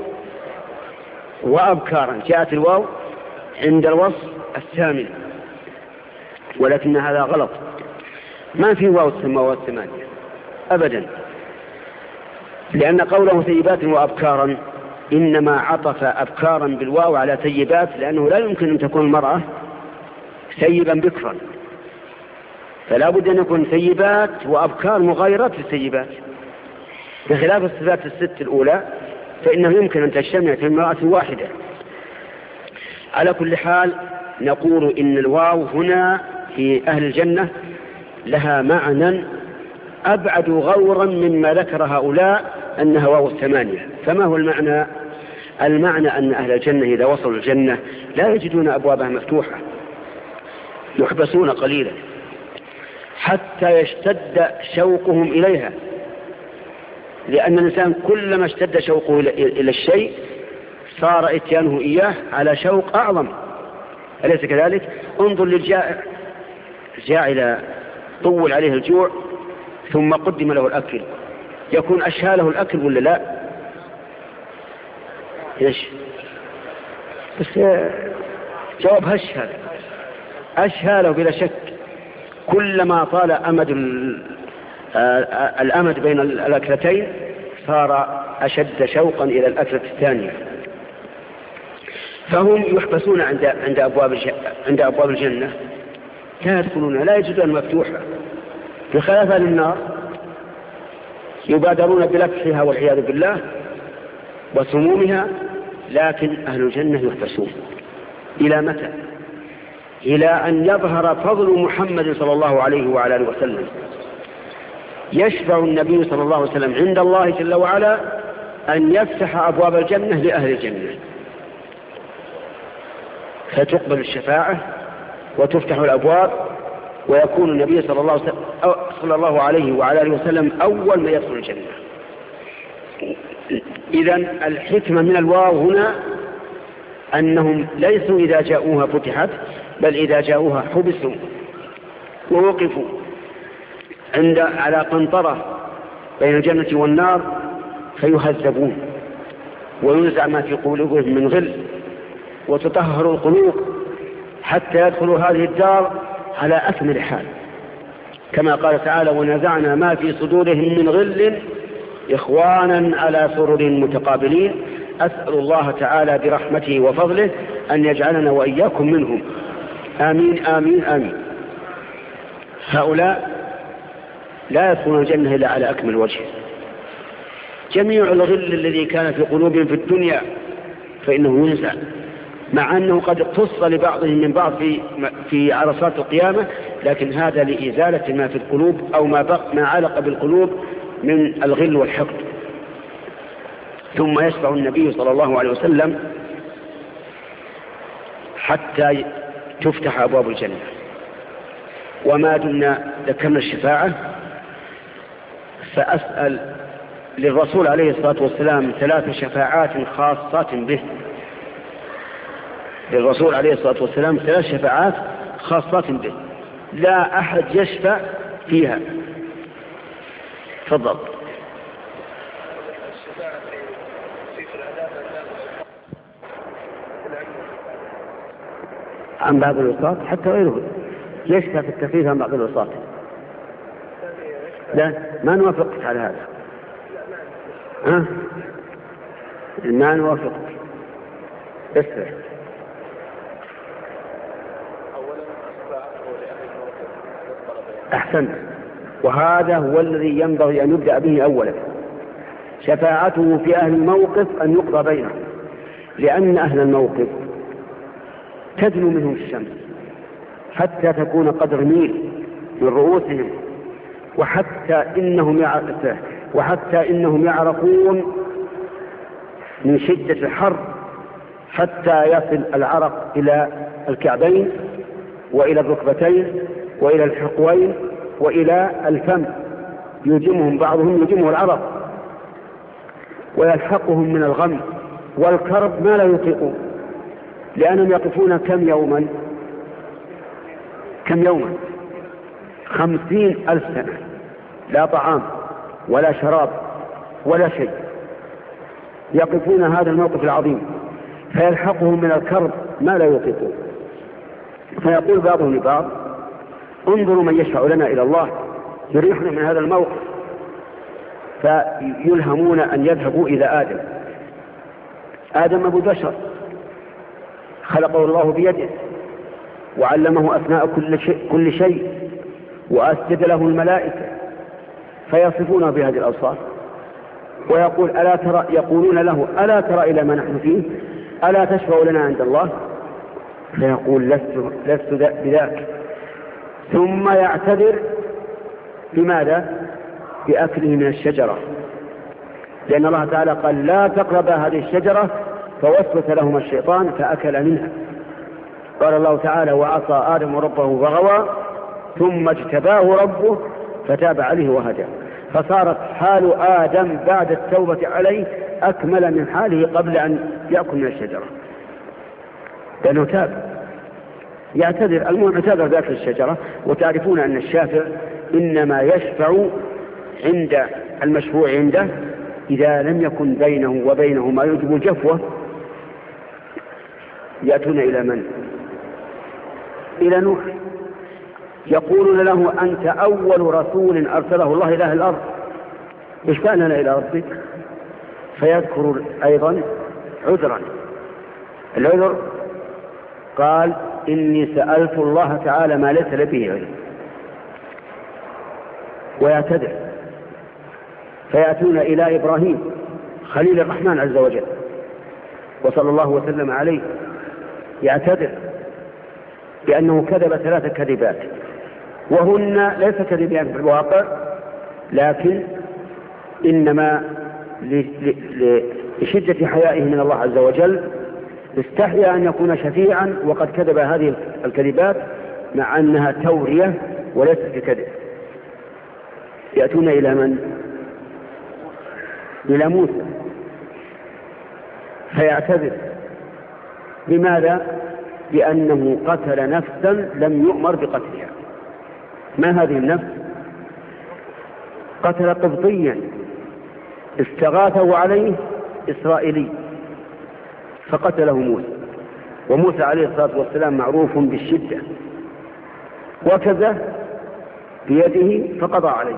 وأبكارا. جاءت الواو عند الوصف الثامن، ولكن هذا غلط. ما في واو السماوات الثمانية أبدا، لأن قوله ثيبات وأبكارا إنما عطف أبكارا بالواو على ثيبات، لأنه لا يمكن أن تكون المرأة ثيبا بكرا، فلا بد أن يكون ثيبات وأبكار مغايرات للثيبات، بخلاف الصفات الست الأولى فإنه يمكن أن تجتمع في المرأة واحدة. على كل حال نقول إن الواو هنا في أهل الجنة لها معنى أبعد غورا مما ذكر هؤلاء أنها واو الثمانية. فما هو المعنى؟ المعنى أن أهل الجنة إذا وصلوا الجنة لا يجدون أبوابها مفتوحة، يحبسون قليلا حتى يشتد شوقهم إليها، لأن الإنسان كلما اشتد شوقه إلى الشيء صار اتيانه إياه على شوق أعظم، أليس كذلك؟ انظر للجائع، الجائع طول عليه الجوع ثم قدم له الأكل، يكون أشهى له الأكل ولا لا؟ إيش؟ بس جواب هش هذا، أشهى له بلا شك. كلما طال أمد الأمد بين الأكلتين صار أشد شوقا إلى الأكلة الثانية. فهم يحبسون عند عند أبواب عند أبواب الجنة لا يدخلون، لا يجدون مفتوحة، بخلاف أهل النار يبادرون بلفحها والعياذ بالله وسمومها، لكن أهل الجنة يحبسون. إلى متى؟ إلى أن يظهر فضل محمد صلى الله عليه وعلى آله وسلم. يشفع النبي صلى الله عليه وسلم عند الله جل وعلا أن يفتح أبواب الجنة لأهل الجنة، فتقبل الشفاعة وتفتح الأبواب، ويكون النبي صلى الله عليه وسلم, صلى الله عليه وعلى آله وسلم أول ما يدخل الجنة. إذن الحكمة من الواو هنا أنهم ليسوا إذا جاءوها فتحت، بل إذا جاءوها حبسوا ووقفوا عند على قنطرة بين الجنة والنار فيهذبون وينزع ما في قلوبهم من غل وتطهر القلوب حتى يدخلوا هذه الدار على أكمل حال، كما قال تعالى: ونزعنا ما في صدورهم من غل إخوانا على سرر متقابلين. أسأل الله تعالى برحمته وفضله أن يجعلنا وإياكم منهم، آمين آمين آمين. هؤلاء لا يدخلون الجنة إلا على أكمل وجه. جميع الغل الذي كان في قلوبهم في الدنيا فإنه ينزع، مع أنه قد اقتص لبعضهم من بعض في في عرصات القيامة، لكن هذا لإزالة ما في القلوب أو ما بق ما علق بالقلوب من الغل والحقد. ثم يشفع النبي صلى الله عليه وسلم حتى تفتح أبواب الجنة. وما دمنا ذكرنا الشفاعة فأسأل للرسول عليه الصلاة والسلام ثلاث شفاعات خاصات به. للرسول عليه الصلاة والسلام ثلاث شفاعات خاصات به لا أحد يشفع فيها. تفضل. عن بعض الوساط حتى غيره يشفع في التخفيف عن بعض الوساط. لا ما نوافقك على هذا، ها؟ ما نوافقك. اسمع، أحسنت، وهذا هو الذي ينبغي أن يبدأ به أولا. شفاعته في أهل الموقف أن يقضى بينهم، لأن أهل الموقف تدنو منهم الشمس حتى تكون قدر ميل من رؤوسهم، وحتى إنهم وحتى إنهم يعرقون من شدة الحر حتى يصل العرق إلى الكعبين وإلى الركبتين وإلى الحقوين وإلى الفم، يجمهم بعضهم يجمه العرق ويلحقهم من الغم والكرب ما لا يطيقون، لأنهم يقفون كم يوما كم يوما خمسين ألف سنة، لا طعام ولا شراب ولا شيء، يقفون هذا الموقف العظيم فيلحقهم من الكرب ما لا يطيقون. فيقول بعضهم لبعض: انظروا من يشفع لنا إلى الله يريحنا من هذا الموقف. فيلهمون أن يذهبوا إلى آدم. آدم أبو بشر خلقه الله بيده وعلمه أثناء كل شيء, كل شيء وأسجد له الملائكة، فيصفونه بهذه الأوصاف ويقول ألا ترى يقولون له: ألا ترى إلى ما نحن فيه؟ ألا تشفع لنا عند الله؟ فيقول: لست, لست بذاك. ثم يعتذر بماذا؟ بأكله من الشجرة، لأن الله تعالى قال: لا تقربا هذه الشجرة، فوسوس لهما الشيطان فأكل منها. قال الله تعالى: وعصى آدم ربه فغوى ثم اجتباه ربه فتاب عليه وهدى. فصارت حال آدم بعد التوبة عليه أكمل من حاله قبل أن يأكل من الشجرة، لأنه تاب. يعتذر المهم اعتذر بأكل الشجرة. وتعرفون أن الشافع إنما يشفع عند المشفوع عنده إذا لم يكن بينه وبينه ما يوجب الجفوة. يأتون إلى من؟ إلى نوح، يقولون له: أنت أول رسول أرسله الله إلى الأرض، اشفعنا إلى ربك. فيذكر أيضا عذرا. العذر قال: إني سألت الله تعالى ما ليس لي به علم، ويعتذر. فيأتون إلى إبراهيم خليل الرحمن عز وجل وصلى الله وسلم عليه يعتذر بأنه كذب ثلاث كذبات، وهن ليس كذبان في الواقع، لكن إنما لشدة حيائه من الله عز وجل استحيا أن يكون شفيعا وقد كذب هذه الكذبات مع أنها تورية وليست بكذب. يأتون إلى من؟ إلى موسى فيعتذر. لماذا؟ لأنه قتل نفسا لم يؤمر بقتلها. ما هذه النفس؟ قتل قبطيا استغاثه عليه إسرائيلي فقتله موسى، وموسى عليه الصلاة والسلام معروف بالشدة، وكذا بيده فقضى عليه.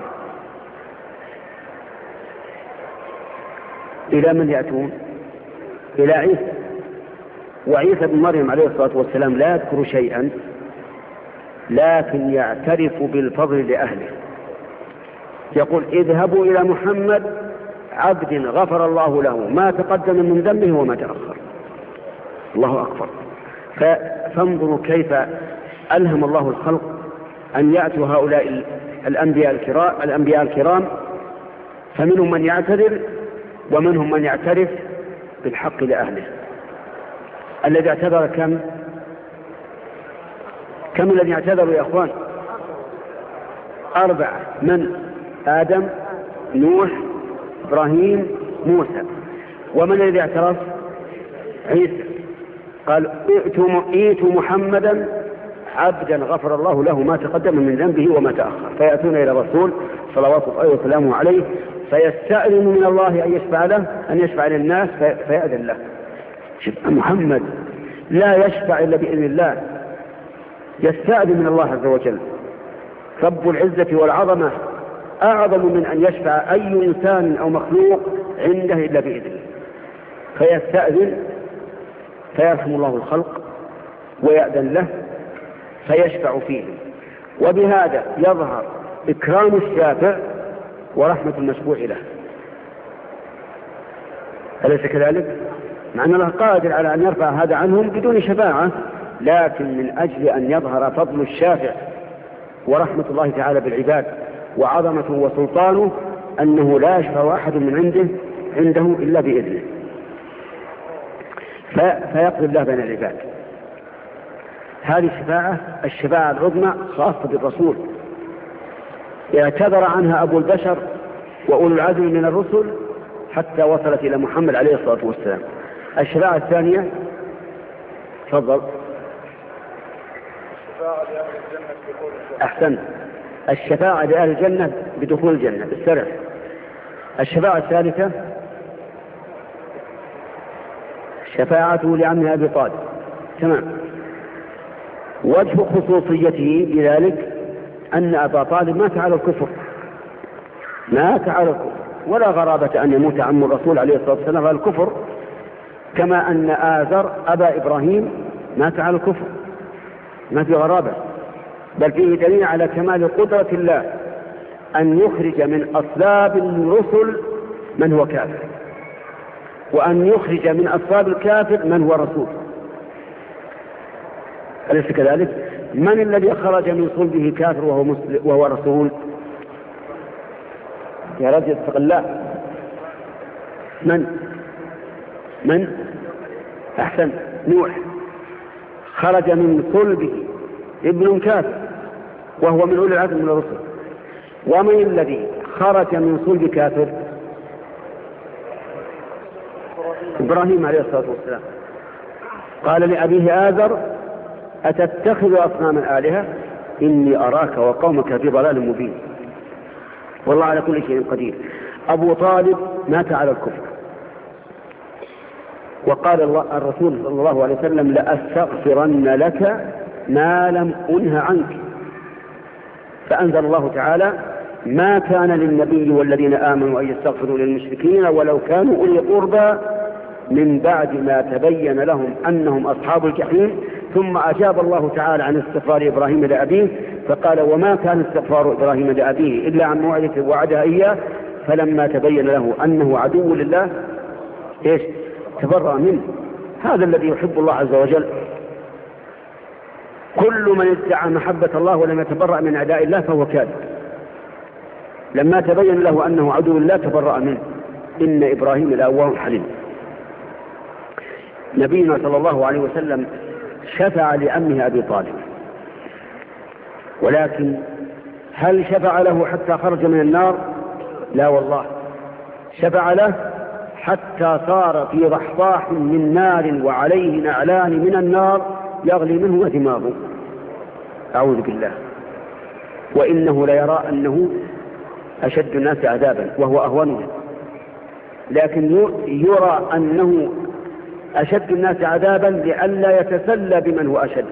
إلى من يأتون؟ إلى عيسى، وعيسى بن مريم عليه الصلاة والسلام لا يذكر شيئا لكن يعترف بالفضل لأهله، يقول اذهبوا إلى محمد عبد غفر الله له ما تقدم من ذنبه وما تأخر. الله أكبر. فانظروا كيف ألهم الله الخلق أن يأتوا هؤلاء الأنبياء الكرام, الأنبياء الكرام فمنهم من يعتذر ومنهم من يعترف بالحق لأهله. الذي اعتذر كم كم الذي اعتذروا يا أخوان؟ أربعة. من؟ آدم، نوح، إبراهيم، موسى. ومن الذي اعترف؟ عيسى. قال ائتوا محمدا عبدا غفر الله له ما تقدم من ذنبه وما تأخر. فيأتون إلى الرسول صلوات الله وسلامه عليه فيستأذن من الله أن يشفع له، أن يشفع للناس فيأذن له. شوف محمد لا يشفع إلا بإذن الله، يستأذن من الله عز وجل. رب العزة والعظمة أعظم من أن يشفع أي إنسان أو مخلوق عنده إلا بإذنه، فيستأذن فيرحم الله الخلق ويأذن له فيشفع فيه. وبهذا يظهر إكرام الشافع ورحمة المشفوع له. أليس كذلك؟ مع أن الله قادر على أن يرفع هذا عنهم بدون شفاعة، لكن من أجل أن يظهر فضل الشافع ورحمة الله تعالى بالعباد وعظمته وسلطانه أنه لا يشفع أحد من عنده عنده إلا بإذنه، فيقضي الله بين العباد. هذه الشفاعة الشفاعة العظمى خاصة بالرسول اعتذر عنها أبو البشر وأولو العزم من الرسل حتى وصلت إلى محمد عليه الصلاة والسلام. الشفاعة الثانية تفضل. أحسن. الشفاعة لأهل الجنة بدخول الجنة بالسرع. الشفاعة الثالثة شفاعته لعمه أبي طالب. تمام. وجه خصوصيته بذلك أن أبا طالب مات على الكفر، مات على الكفر، ولا غرابة أن يموت عم الرسول عليه الصلاة والسلام على الكفر، كما أن آزر أبا إبراهيم مات على الكفر، ما في غرابة، بل فيه دليل على كمال قدرة الله أن يخرج من أصلاب الرسل من هو كافر، وأن يخرج من أصلاب الكافر من هو رسول. أليس كذلك؟ من الذي خرج من صلبه كافر وهو, مسلم وهو رسول؟ يا رجل اتق الله. من؟ من؟ أحسن. نوح خرج من صلبه ابن كافر وهو من أولي العزم من الرسل. ومن الذي خرج من صلب كافر؟ إبراهيم عليه الصلاة والسلام. قال لأبيه آزر أتتخذ أصناما آلهة إني أراك وقومك في ضلال مبين. والله على كل شيء قدير. أبو طالب مات على الكفر، وقال الله الرسول صلى الله عليه وسلم لأستغفرن لك ما لم أنه عنك. فأنزل الله تعالى ما كان للنبي والذين آمنوا أن يستغفروا للمشركين ولو كانوا أولي قربى من بعد ما تبين لهم أنهم أصحاب الجحيم. ثم أجاب الله تعالى عن استغفار إبراهيم لأبيه فقال وما كان استغفار إبراهيم لأبيه إلا عن موعدة وعدها إياه فلما تبين له أنه عدو لله إيش تبرأ منه. هذا الذي يحب الله عز وجل. كل من ادعى محبة الله ولم يتبرأ من أعداء الله فهو كاذب. لما تبين له أنه عدو الله تبرأ منه. إن إبراهيم لأواه حليم. نبينا صلى الله عليه وسلم شفع لعمه أبي طالب، ولكن هل شفع له حتى خرج من النار؟ لا والله، شفع له حتى صار في ضحضاح من نار وعليه نعلان من النار يغلي منه دماغه، أعوذ بالله. وإنه ليرى أنه أشد الناس عذابا وهو أهونهم، لكن يرى أنه أشد الناس عذابا لئلا يتسلى بمن هو أشد.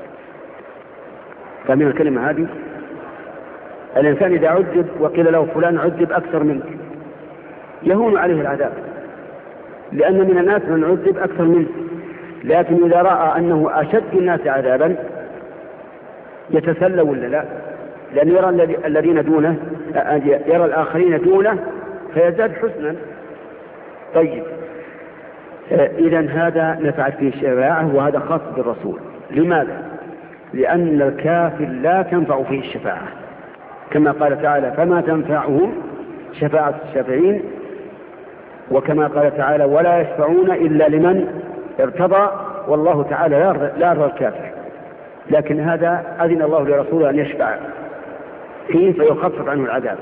فمن الكلمة هذه الإنسان إذا عذب وقيل له فلان عذب أكثر منك يهون عليه العذاب، لأن من الناس من عذب أكثر منه، لكن إذا رأى أنه أشد الناس عذابا يتسلى ولا لا، لأن يرى الذين دونه يرى الآخرين دونه فيزداد حسنا. طيب، إذن هذا نفعت فيه الشفاعة، وهذا خاص بالرسول. لماذا؟ لأن الكافر لا تنفع فيه الشفاعة، كما قال تعالى فما تنفعهم شفاعة الشافعين، وكما قال تعالى ولا يشفعون إلا لمن ارتضى، والله تعالى لا يرضى الكافر. لكن هذا أذن الله لرسوله أن يشفع فيه فيخفف عنه العذاب.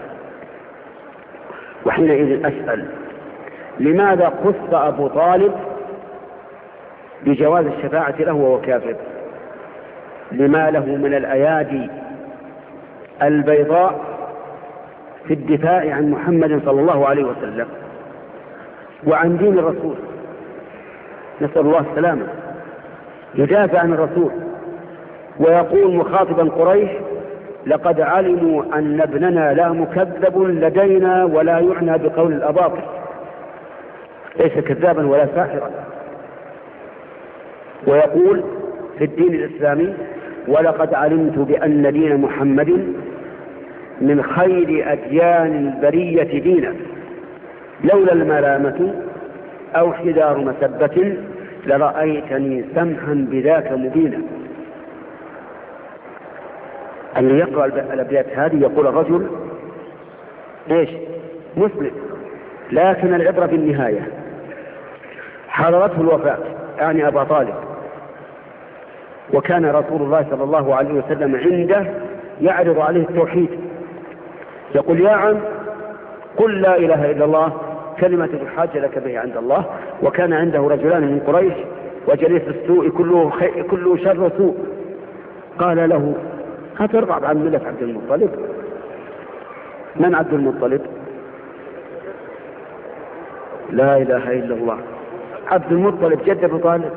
وحينئذ أسأل لماذا خص أبو طالب بجواز الشفاعة له وهو كافر؟ لما له من الأيادي البيضاء في الدفاع عن محمد صلى الله عليه وسلم وعن دين الرسول، نسأل الله السلامة. يدافع عن الرسول ويقول مخاطبا قريش لقد علموا أن ابننا لا مكذب لدينا ولا يعنى بقول الأباطل، ليس كذابا ولا ساحرا. ويقول في الدين الإسلامي ولقد علمت بأن دين محمد من خير أديان البرية دينا لولا الملامة أو حذار مسبة لرأيتني سمحا بذاك مبينا. اللي يقرأ الأبيات هذه يقول الرجل إيش مسلم، لكن العبرة بالنهاية. حضرته الوفاة يعني أبا طالب، وكان رسول الله صلى الله عليه وسلم عنده يعرض عليه التوحيد، يقول يا عم قل لا إله إلا الله كلمة الحاجة لك به عند الله. وكان عنده رجلان من قريش وجليس السوء كله, خي... كله شر سوء، قال له هترغب عن ملة عبد المطلب؟ من عبد المطلب؟ لا إله إلا الله، عبد المطلب جد أبو طالب،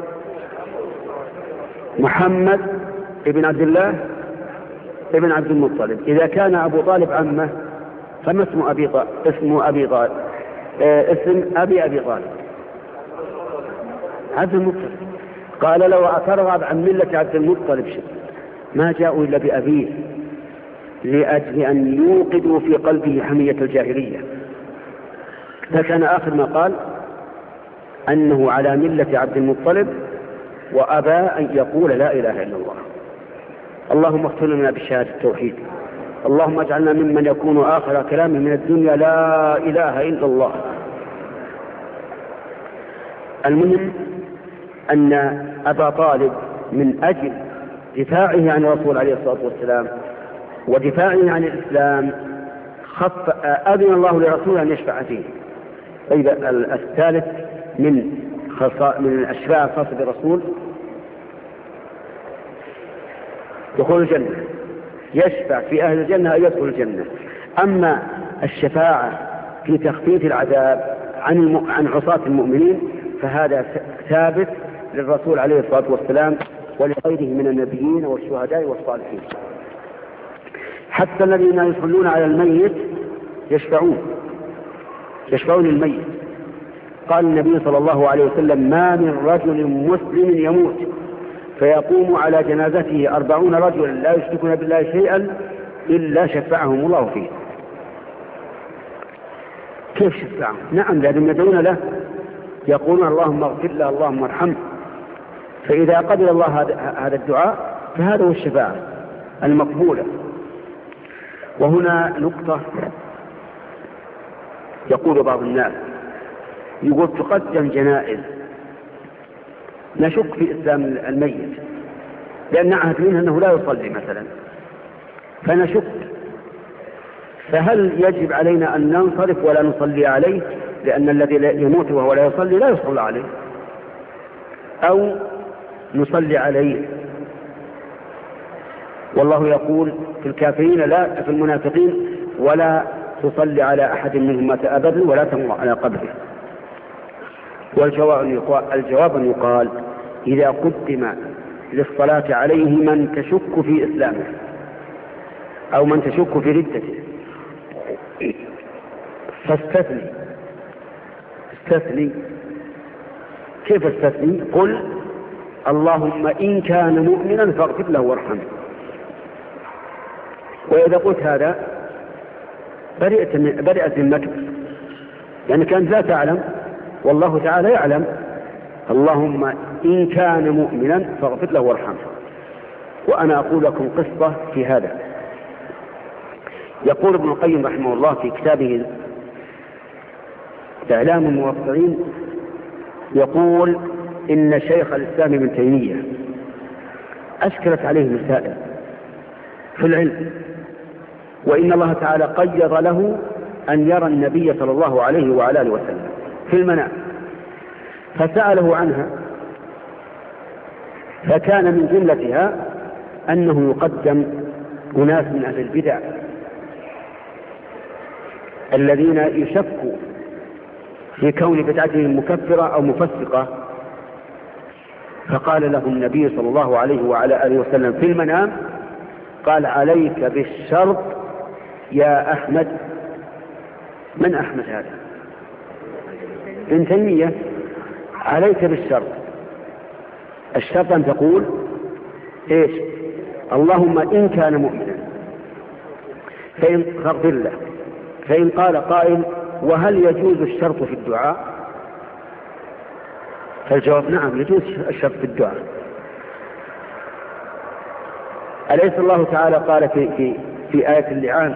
محمد ابن عبد الله ابن عبد المطلب. إذا كان أبو طالب عمه فما اسم أبي طالب؟ اسم أبي طالب آه اسم أبي أبي طالب عبد المطلب. قال لو أترغب عن ملة عبد المطلب شيء ما جاءوا إلا بأبيه لأجل أن يوقدوا في قلبه حمية الجاهلية. فكان آخر ما قال أنه على ملة عبد المطلب وأبى أن يقول لا إله إلا الله. اللهم اغفر لنا بشهادة التوحيد، اللهم اجعلنا ممن يكون آخر كلامه من الدنيا لا إله إلا الله. المهم أن أبا طالب من أجل دفاعه عن الرسول عليه الصلاة والسلام ودفاعه عن الإسلام خف أذن الله لرسوله أن يشفع فيه. طيب الثالث من من الأشفاع الخاصة بالرسول دخول الجنة، يشفع في أهل الجنة أن يدخل الجنة. أما الشفاعة في تخفيف العذاب عن عن عصاة المؤمنين فهذا ثابت للرسول عليه الصلاة والسلام ولغيره من النبيين والشهداء والصالحين. حتى الذين يصلون على الميت يشفعون يشفعون الميت. قال النبي صلى الله عليه وسلم ما من رجل مسلم يموت فيقوم على جنازته أربعون رجلا لا يشركون بالله شيئا إلا شفعهم الله فيه. كيف شفاعة؟ نعم، لازم يدعون له، يقولون اللهم اغفر له اللهم ارحمه. فإذا قبل الله هذا الدعاء فهذا هو الشفاعة المقبولة. وهنا نقطة يقول بعض الناس، يقول تقدم جنائز، نشك في إسلام الميت لأن نعهد منه أنه لا يصلي مثلا، فنشك، فهل يجب علينا أن ننصرف ولا نصلي عليه لأن الذي يموت وهو لا يصلي لا يصلى عليه، أو نصلي عليه؟ والله يقول في الكافرين لا، في المنافقين ولا تصلي على أحد منهم مات أبدا ولا تمر على قبره. والجواب يقال, الجواب أن يقال إذا قدم للصلاة عليه من تشك في إسلامه أو من تشك في ردته فاستثني. استثني كيف استثني؟ قل اللهم إن كان مؤمنا فاغفر له وارحمه. وإذا قلت هذا برئت برئت ذمتك، يعني كانت لا تعلم والله تعالى يعلم. اللهم إن كان مؤمنا فاغفر له وارحمه. وأنا أقول لكم قصة في هذا. يقول ابن القيم رحمه الله في كتابه إعلام الموقعين، يقول إن شيخ الإسلام ابن تيمية أشكلت عليه مسائل في العلم، وإن الله تعالى قيض له أن يرى النبي صلى الله عليه وعلى آله وسلم في المنام، فسأله عنها، فكان من جملتها أنه يقدم أناس من أهل البدع الذين يشكوا في كون بدعتهم مكفرة أو مفسقة، فقال له النبي صلى الله عليه وعلى آله وسلم في المنام، قال عليك بالشرط يا أحمد. من أحمد هذا؟ ابن تيمية. عليك بالشرط، الشرط أن تقول إيش؟ اللهم إن كان مؤمنا فإن فاغفر له. فإن قال قائل وهل يجوز الشرط في الدعاء؟ فالجواب نعم يجوز الشرط في الدعاء. أليس الله تعالى قال في, في, في آية اللعان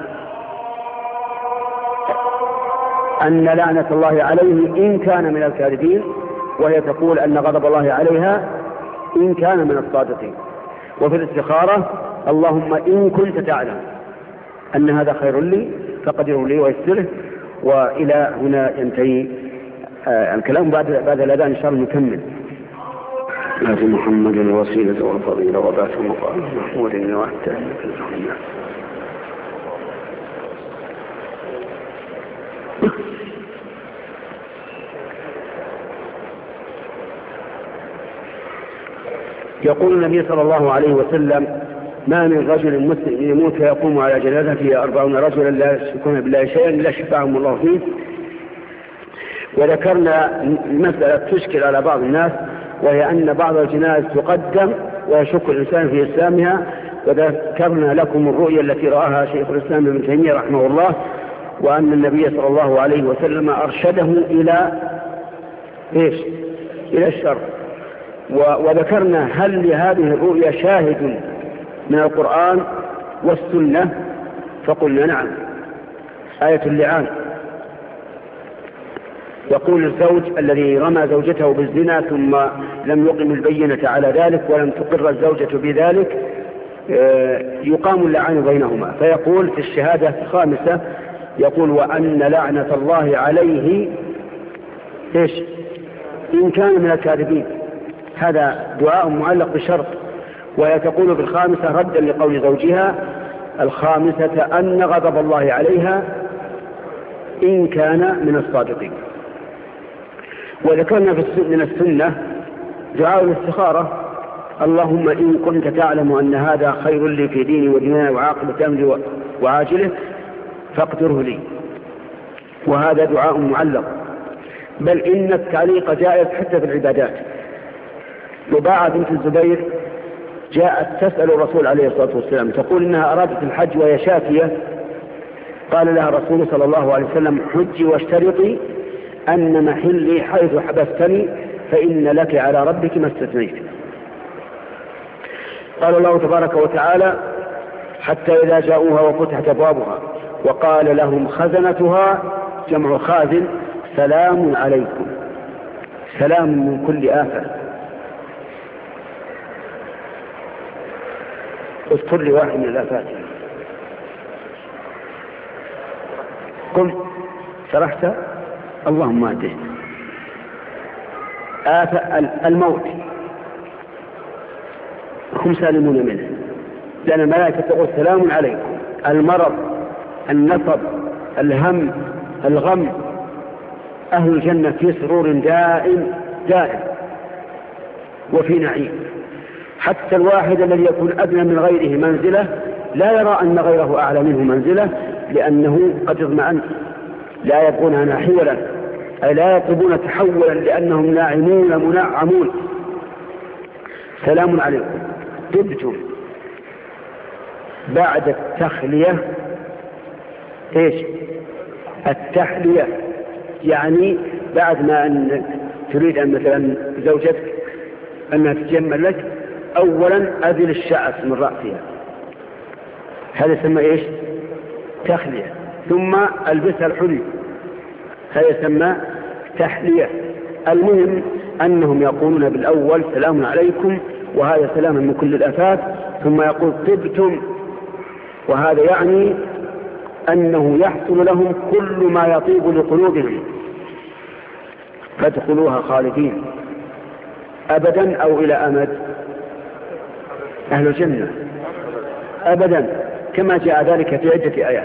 أن لعنة الله عليه إن كان من الكاذبين، وهي تقول أن غضب الله عليها إن كان من الصادقين. وفي الاستخارة اللهم إن كنت تعلم أن هذا خير لي فقدره لي ويسره. وإلى هنا ينتهي آه الكلام. بعد بعد الأذان إن شاء الله نكمل. آت محمد الوسيلة والفضيلة وبعث مقام محمود وحده في الجنة. يقول النبي صلى الله عليه وسلم ما من رجل مسلم يموت فيقوم على جنازته أربعون رجلا لا يشركون بالله شيئا إلا شفعهم الله فيه. وذكرنا مسألة تشكل على بعض الناس، وهي أن بعض الجنائز تقدم ويشك الإنسان في إسلامها. وذكرنا لكم الرؤيا التي رآها شيخ الإسلام ابن تيمية رحمه الله، وأن النبي صلى الله عليه وسلم أرشده إلى إيش؟ إلى الشر. وذكرنا هل لهذه الرؤيا شاهد من القرآن والسنة؟ فقلنا نعم. آية اللعان، يقول الزوج الذي رمى زوجته بالزنا ثم لم يقم البينة على ذلك ولم تقر الزوجة بذلك يقام اللعان بينهما، فيقول في الشهادة الخامسة يقول وأن لعنة الله عليه إيش؟ إن كان من الكاذبين. هذا دعاء معلق بشرط. وهي تقول في الخامسة ردا لقول زوجها الخامسة أن غضب الله عليها إن كان من الصادقين. وذكرنا من السنة دعاء الاستخارة اللهم إن كنت تعلم أن هذا خير لي في ديني ودنياي وعاقبة أمري وعاجله فاقدره لي. وهذا دعاء معلق، بل إن التعليق جائز حتى في العبادات. لباعة بنت الزبير جاءت تسأل الرسول عليه الصلاة والسلام، تقول إنها أرادت الحج وهي شاكية، قال لها الرسول صلى الله عليه وسلم حجي واشترطي أن محلي حيث حبستني فإن لك على ربك ما استثنيت. قال الله تبارك وتعالى حتى إذا جاءوها وفتحت أبوابها وقال لهم خزنتها جمع خازن سلام عليكم، سلام من كل آفة. اذكر لي واحد من الآفات. قم سرحت اللهم اهده. آفة الموت هم سالمون منه، لأن الملائكة تقول سلام عليكم. المرض، النصب، الهم، الغم، أهل الجنة في سرور دائم دائم وفي نعيم. حتى الواحد الذي يكون أدنى من غيره منزلة لا يرى أن غيره أعلى منه منزلة، لأنه قد اطمأن، لا يبغون حولا، أي لا يطلبون تحولا، لأنهم ناعمون منعمون. سلام عليكم طبتم بعد التخلية. ايش التحلية؟ يعني بعد ما أن تريد أن مثلا زوجتك أنها تتجمل لك، أولا أذل الشعث من رأسها، هذا يسمى ايش تخلية. ثم ألبسها الحلي، هذا يسمى تحلية. المهم أنهم يقولون بالأول سلام عليكم، وهذا سلام من كل الآفات، ثم يقول طبتم، وهذا يعني أنه يحصل لهم كل ما يطيب لقلوبهم، فادخلوها خالدين أبدا أو إلى أمد. أهل الجنة أبدا، كما جاء ذلك في عدة آيات.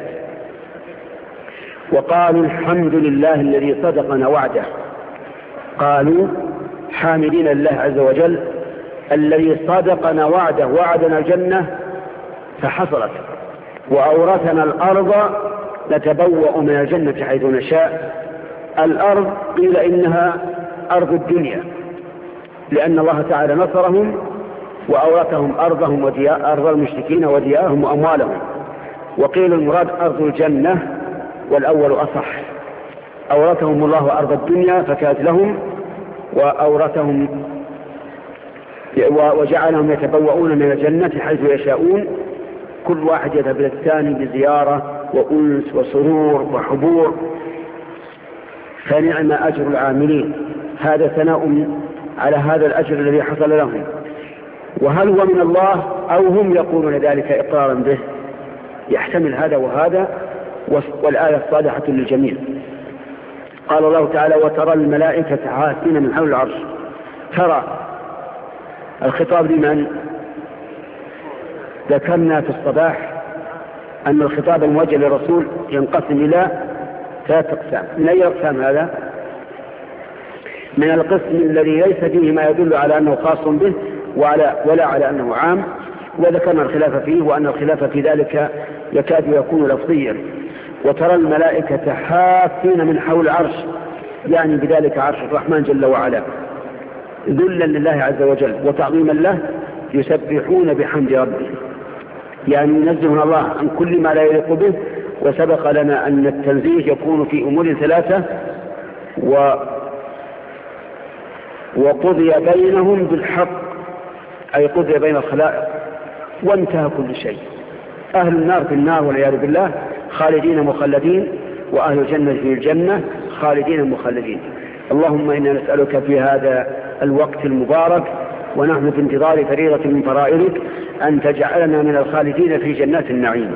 وقالوا الحمد لله الذي صدقنا وعده. قالوا حامدين لله عز وجل الذي صدقنا وعده، وعدنا الجنة فحصلت، وأورثنا الأرض نتبوأ من الجنة حيث نشاء. الأرض قيل إنها أرض الدنيا، لأن الله تعالى نصرهم وأورثهم أرضهم وديار أرض المشركين وديارهم وأموالهم. وقيل المراد أرض الجنة، والأول أصح. أورثهم الله أرض الدنيا فكانت لهم، وأورثهم وجعلهم يتبوؤون من الجنة حيث يشاءون، كل واحد يذهب إلى الثاني بزيارة وأنس وسرور وحبور. فنعم أجر العاملين. هذا ثناء على هذا الأجر الذي حصل لهم. وهل هو من الله أو هم يقولون ذلك إقرارا به؟ يحتمل هذا وهذا، والآية صالحة للجميع. قال الله تعالى وترى الملائكة حافين من حول العرش. ترى الخطاب لمن؟ ذكرنا في الصباح أن الخطاب الموجه للرسول ينقسم إلى ثلاث أقسام. من أي أقسام هذا؟ من القسم الذي ليس فيه ما يدل على أنه خاص به ولا, ولا على أنه عام، وذكرنا الخلاف فيه، وأن الخلاف في ذلك يكاد يكون لفظيا. وترى الملائكة حافين من حول العرش، يعني بذلك عرش الرحمن جل وعلا، ذلا لله عز وجل وتعظيما له، يسبحون بحمد ربهم، يعني ينزهون الله عن كل ما لا يليق به. وسبق لنا أن التنزيه يكون في أمور ثلاثة، و وقضي بينهم بالحق، أي قضي بين الخلائق وانتهى كل شيء. أهل النار في النار والعياذ بالله خالدين مخلدين، وأهل الجنة في الجنة خالدين مخلدين. اللهم إنا نسألك في هذا الوقت المبارك ونحن في انتظار فريضة من فرائضك أن تجعلنا من الخالدين في جنات النعيم.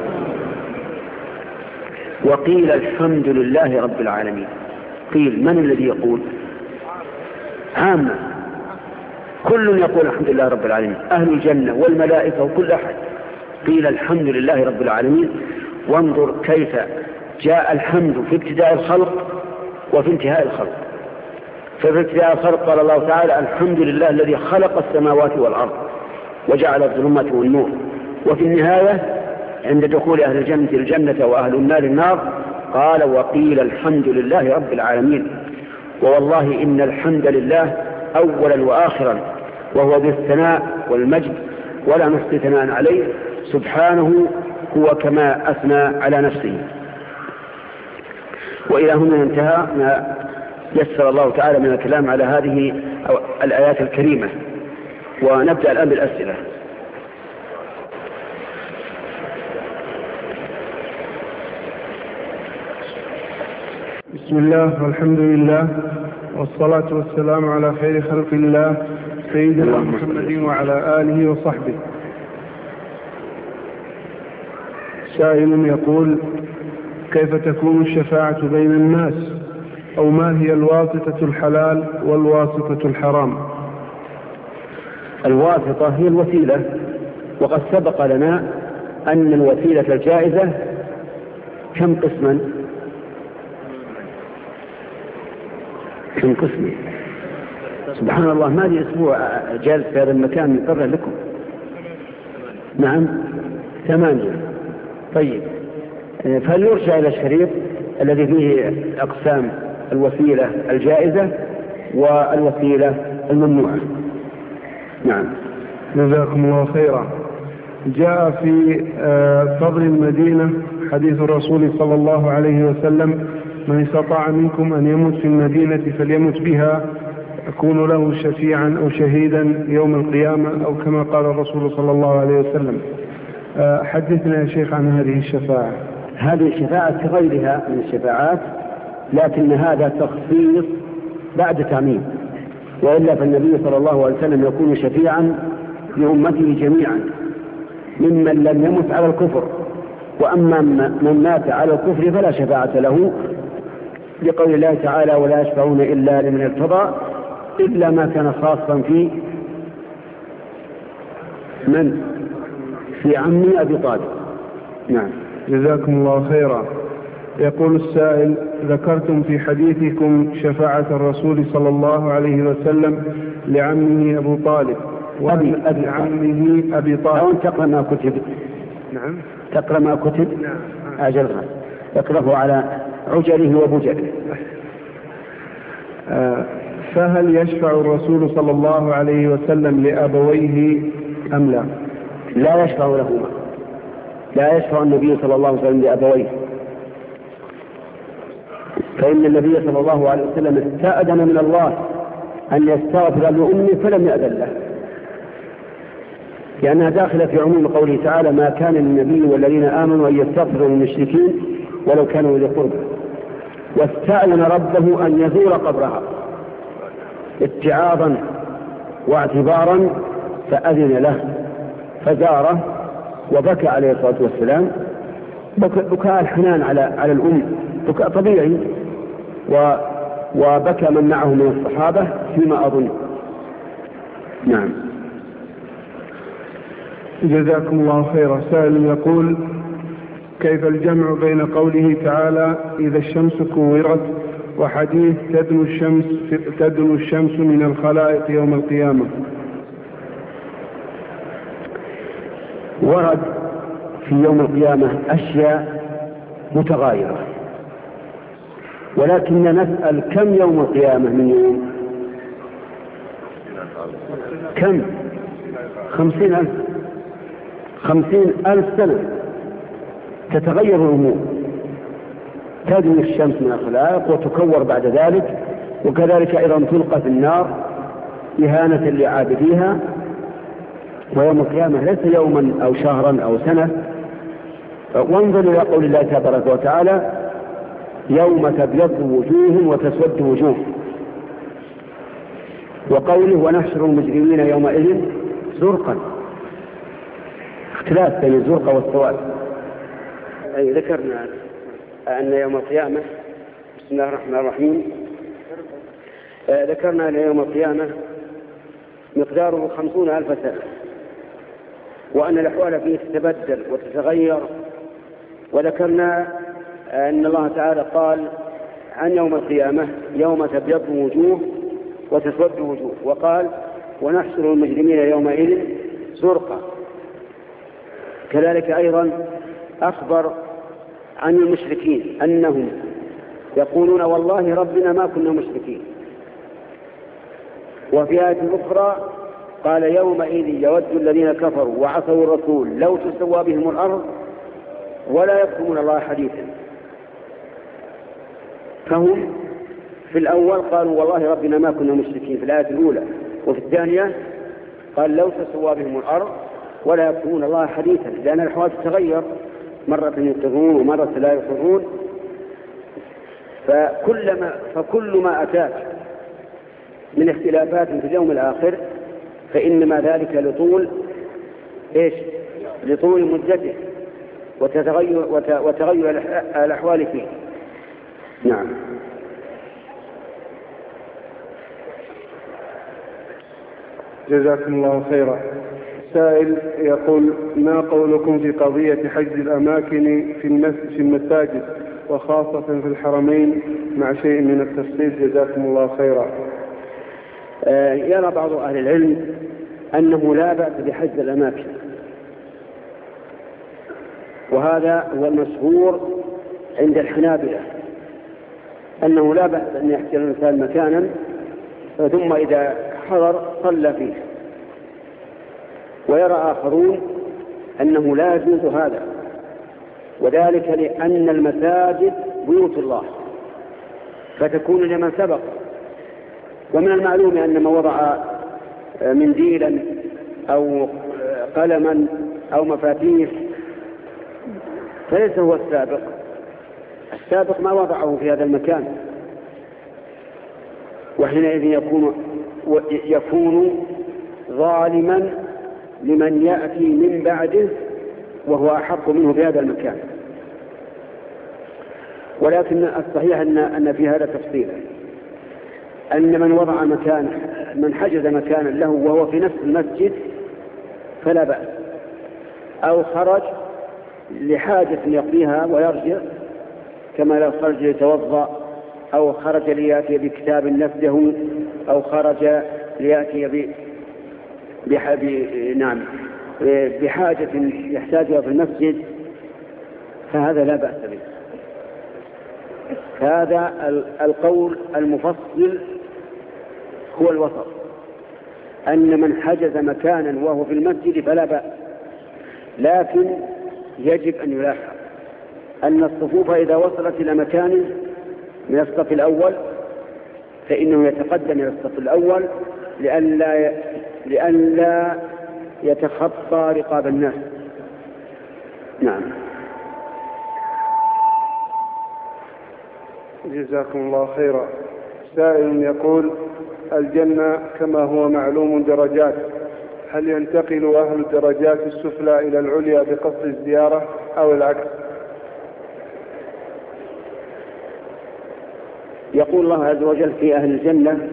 وقيل الحمد لله رب العالمين. قيل من الذي يقول؟ عامة، كل يقول الحمد لله رب العالمين، أهل الجنة والملائكة وكل أحد. قيل الحمد لله رب العالمين. وانظر كيف جاء الحمد في ابتداء الخلق وفي انتهاء الخلق. ففي ابتداء الخلق قال الله تعالى الحمد لله الذي خلق السماوات والأرض وجعل الظلمات والنور. وفي النهاية عند دخول أهل الجنة الجنة وأهل النار النار قال وقيل الحمد لله رب العالمين. ووالله إن الحمد لله أولا وآخرا، وهو بالثناء والمجد ولا نحصي ثناء عليه، سبحانه هو كما أثنى على نفسه. وإلى هنا انتهى ما يسر الله تعالى من الكلام على هذه الآيات الكريمة، ونبدأ الآن بالأسئلة. بسم الله والحمد لله والصلاة والسلام على خير خلق الله سيدنا محمد وعلى آله وصحبه. سائل يقول: كيف تكون الشفاعة بين الناس؟ أو ما هي الواسطة الحلال والواسطة الحرام؟ الواسطة هي الوسيلة، وقد سبق لنا أن الوسيلة الجائزة كم قسما؟ كم قسم؟ سبحان الله، ما لي أسبوع جالس في هذا المكان مقرر لكم. نعم، ثمانية. طيب، فلنرجع إلى الشريط الذي فيه أقسام الوسيلة الجائزة والوسيلة الممنوعة. نعم. جزاكم الله خيرا. جاء في فضل المدينة حديث الرسول صلى الله عليه وسلم: من استطاع منكم أن يموت في المدينة فليمت بها أكون له شفيعا أو شهيدا يوم القيامة، أو كما قال الرسول صلى الله عليه وسلم. حدثنا يا شيخ عن هذه الشفاعة. هذه الشفاعة كغيرها من الشفاعات، لكن هذا تخصيص بعد تعميم، وإلا فالنبي صلى الله عليه وسلم يكون شفيعا لأمته جميعا ممن لم يمت على الكفر، وأما من مات على الكفر فلا شفاعة له، لقول الله تعالى: ولا يشفعون إلا لمن ارتضى، إلا ما كان خاصا في من في عمي أبي طالب. نعم. جزاكم الله خيرا. يقول السائل: ذكرتم في حديثكم شفاعة الرسول صلى الله عليه وسلم لعمه أبو طالب أبي أبي عمه أبي طالب. أو تقرأ ما كتب. نعم. تقرأ ما كتب. نعم. أجلها يقرأه على عجله وبجله. آه فهل يشفع الرسول صلى الله عليه وسلم لأبويه أم لا؟ لا يشفع لهما، لا يشفع النبي صلى الله عليه وسلم لأبويه، فإن النبي صلى الله عليه وسلم استأذن من الله أن يستغفر لأمه فلم يأذن له، لأنها داخلة في عموم قوله تعالى: ما كان للنبي والذين آمنوا أن يستغفروا للمشركين ولو كانوا ذي قربى. واستأذن ربه أن يزور قبرها اتعاظا واعتبارا، فأذن له فزاره وبكى عليه الصلاة والسلام بكاء الحنان على على الأم، بكاء طبيعي، وبكى من معه من الصحابة فيما أظن. نعم. جزاكم الله خيرا. سائل يقول: كيف الجمع بين قوله تعالى: إذا الشمس كورت، وحديث تدنو الشمس تدنو الشمس من الخلائق يوم القيامة؟ ورد في يوم القيامة أشياء متغايرة، ولكن نسأل: كم يوم القيامة من يوم؟ كم؟ خمسين ألف خمسين ألف سنة تتغير الأمور، تدنو الشمس من الخلائق وتكور بعد ذلك، وكذلك أيضا تلقى في النار إهانة لعابديها. ويوم القيامة ليس يوما أو شهرا أو سنة. وانظر إلى قول الله تبارك وتعالى: يوم تبيض وجوه وتسود وجوه، وقوله: ونحشر المجرمين يومئذ زرقا. اختلاف بين الزرق والسواد. أي ذكرنا أن يوم القيامة، بسم الله الرحمن الرحيم، ذكرنا أن يوم القيامة مقداره خمسون ألف سنة، وأن الأحوال فيه تتبدل وتتغير. وذكرنا أن الله تعالى قال عن يوم القيامة: يوم تبيض وجوه وتسود وجوه، وقال: ونحشر المجرمين يومئذ زرقا. كذلك أيضا أخبر عن المشركين أنهم يقولون: والله ربنا ما كنا مشركين. وفي آية أخرى قال: يومئذ يود الذين كفروا وعصوا الرسول لو تسوى بهم الأرض ولا يكتمون الله حديثا. فهم في الأول قالوا والله ربنا ما كنا مشركين في الآية الأولى، وفي الثانية قال لو تسوى بهم الأرض ولا يكتمون الله حديثا، لأن الأحوال تتغير، مرة يقرون ومرة لا يقرون. فكل فكل ما أتاك من اختلافات في اليوم الآخر فإنما ذلك لطول إيش؟ لطول مدته وتتغير وتغير الأحوال فيه. نعم. جزاكم الله خيرا. سائل يقول: ما قولكم في قضية حجز الأماكن في المساجد وخاصة في الحرمين مع شيء من التفصيل؟ جزاكم الله خيرا. آه يرى بعض أهل العلم أنه لا بأس بحجز الأماكن، وهذا هو المشهور عند الحنابلة، أنه لا بأس أن يحجز الإنسان مكانا ثم إذا حضر صلى فيه. ويرى آخرون أنه لا يجوز هذا، وذلك لأن المساجد بيوت الله فتكون لمن سبق. ومن المعلوم أن من وضع منديلا أو قلما أو مفاتيح فليس هو السابق، السابق ما وضعه في هذا المكان، وحينئذ يكون يكون ظالما لمن يأتي من بعده وهو أحق منه في هذا المكان. ولكن الصحيح أن أن في هذا تفصيلا، أن من وضع مكان من حجز مكانا له وهو في نفس المسجد فلا بأس، أو خرج لحاجة يقضيها ويرجع، كما لو خرج ليتوضأ أو خرج ليأتي بكتاب نفسه أو خرج ليأتي ب... بح... ب... نعم بحاجة يحتاجها في المسجد، فهذا لا بأس به. هذا القول المفصل هو الوسط، أن من حجز مكانا وهو في المسجد فلا بأس، لكن يجب أن يلاحظ أن الصفوف إذا وصلت إلى مكان من الصف الأول فإنه يتقدم إلى الصف الأول لئلا لئلا يتخطى رقاب الناس. نعم. جزاكم الله خيرا. سائل يقول: الجنة كما هو معلوم درجات، هل ينتقل أهل الدرجات السفلى إلى العليا بقصد الزيارة أو العكس؟ يقول الله عز وجل في أهل الجنة: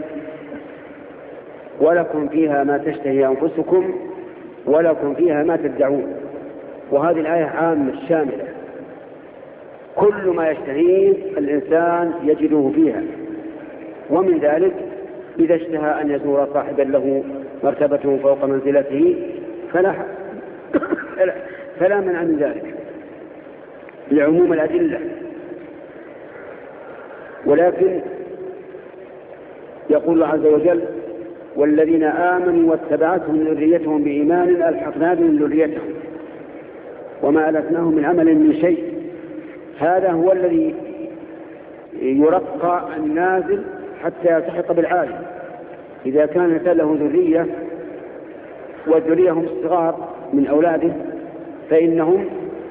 ولكم فيها ما تشتهي أنفسكم ولكم فيها ما تدعون. وهذه الآية عامة شاملة، كل ما يشتهيه الإنسان يجده فيها، ومن ذلك إذا اشتهى أن يزور صاحبا له مرتبته فوق منزلته فلا فلا منع من ذلك لعموم الأدلة. ولكن يقول الله عز وجل: والذين آمنوا واتبعتهم ذريتهم بإيمان ألحقنا بهم ذريتهم وما ألتناهم من عمل من شيء. هذا هو الذي يرقى النازل حتى يلتحق بالعالي. إذا كان له ذرية والذرية هم الصغار من أولاده فإنهم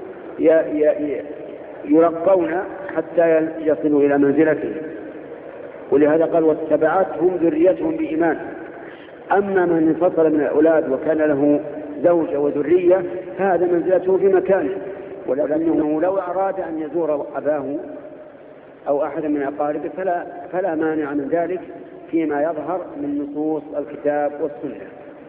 يرقون حتى يصلوا إلى منزلته، ولهذا قال: واتبعتهم ذريتهم بإيمان. أما من انفصل من الأولاد وكان له زوجة وذرية هذا منزلته في مكانه، ولكنه لو أراد أن يزور أباه أو أحد من أقاربه فلا, فلا مانع من ذلك فيما يظهر من نصوص الكتاب والسنة.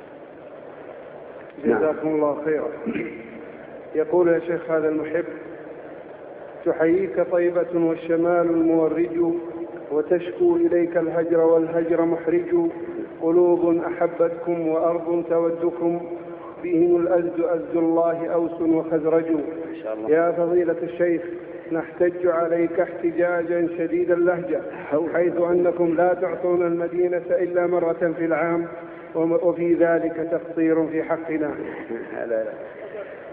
جزاكم الله خيرا. يقول يا شيخ هذا المحب: تحييك طيبة والشمال المورج، وتشكو إليك الهجر والهجر محرج، قلوب أحبتكم وأرض تودكم، بهم الأزد أزد الله أوس وخزرج. يا فضيلة الشيخ، نحتج عليك احتجاجا شديد اللهجة، حيث أنكم لا تعطون المدينة إلا مرة في العام، وفي ذلك تقصير في حقنا. لا لا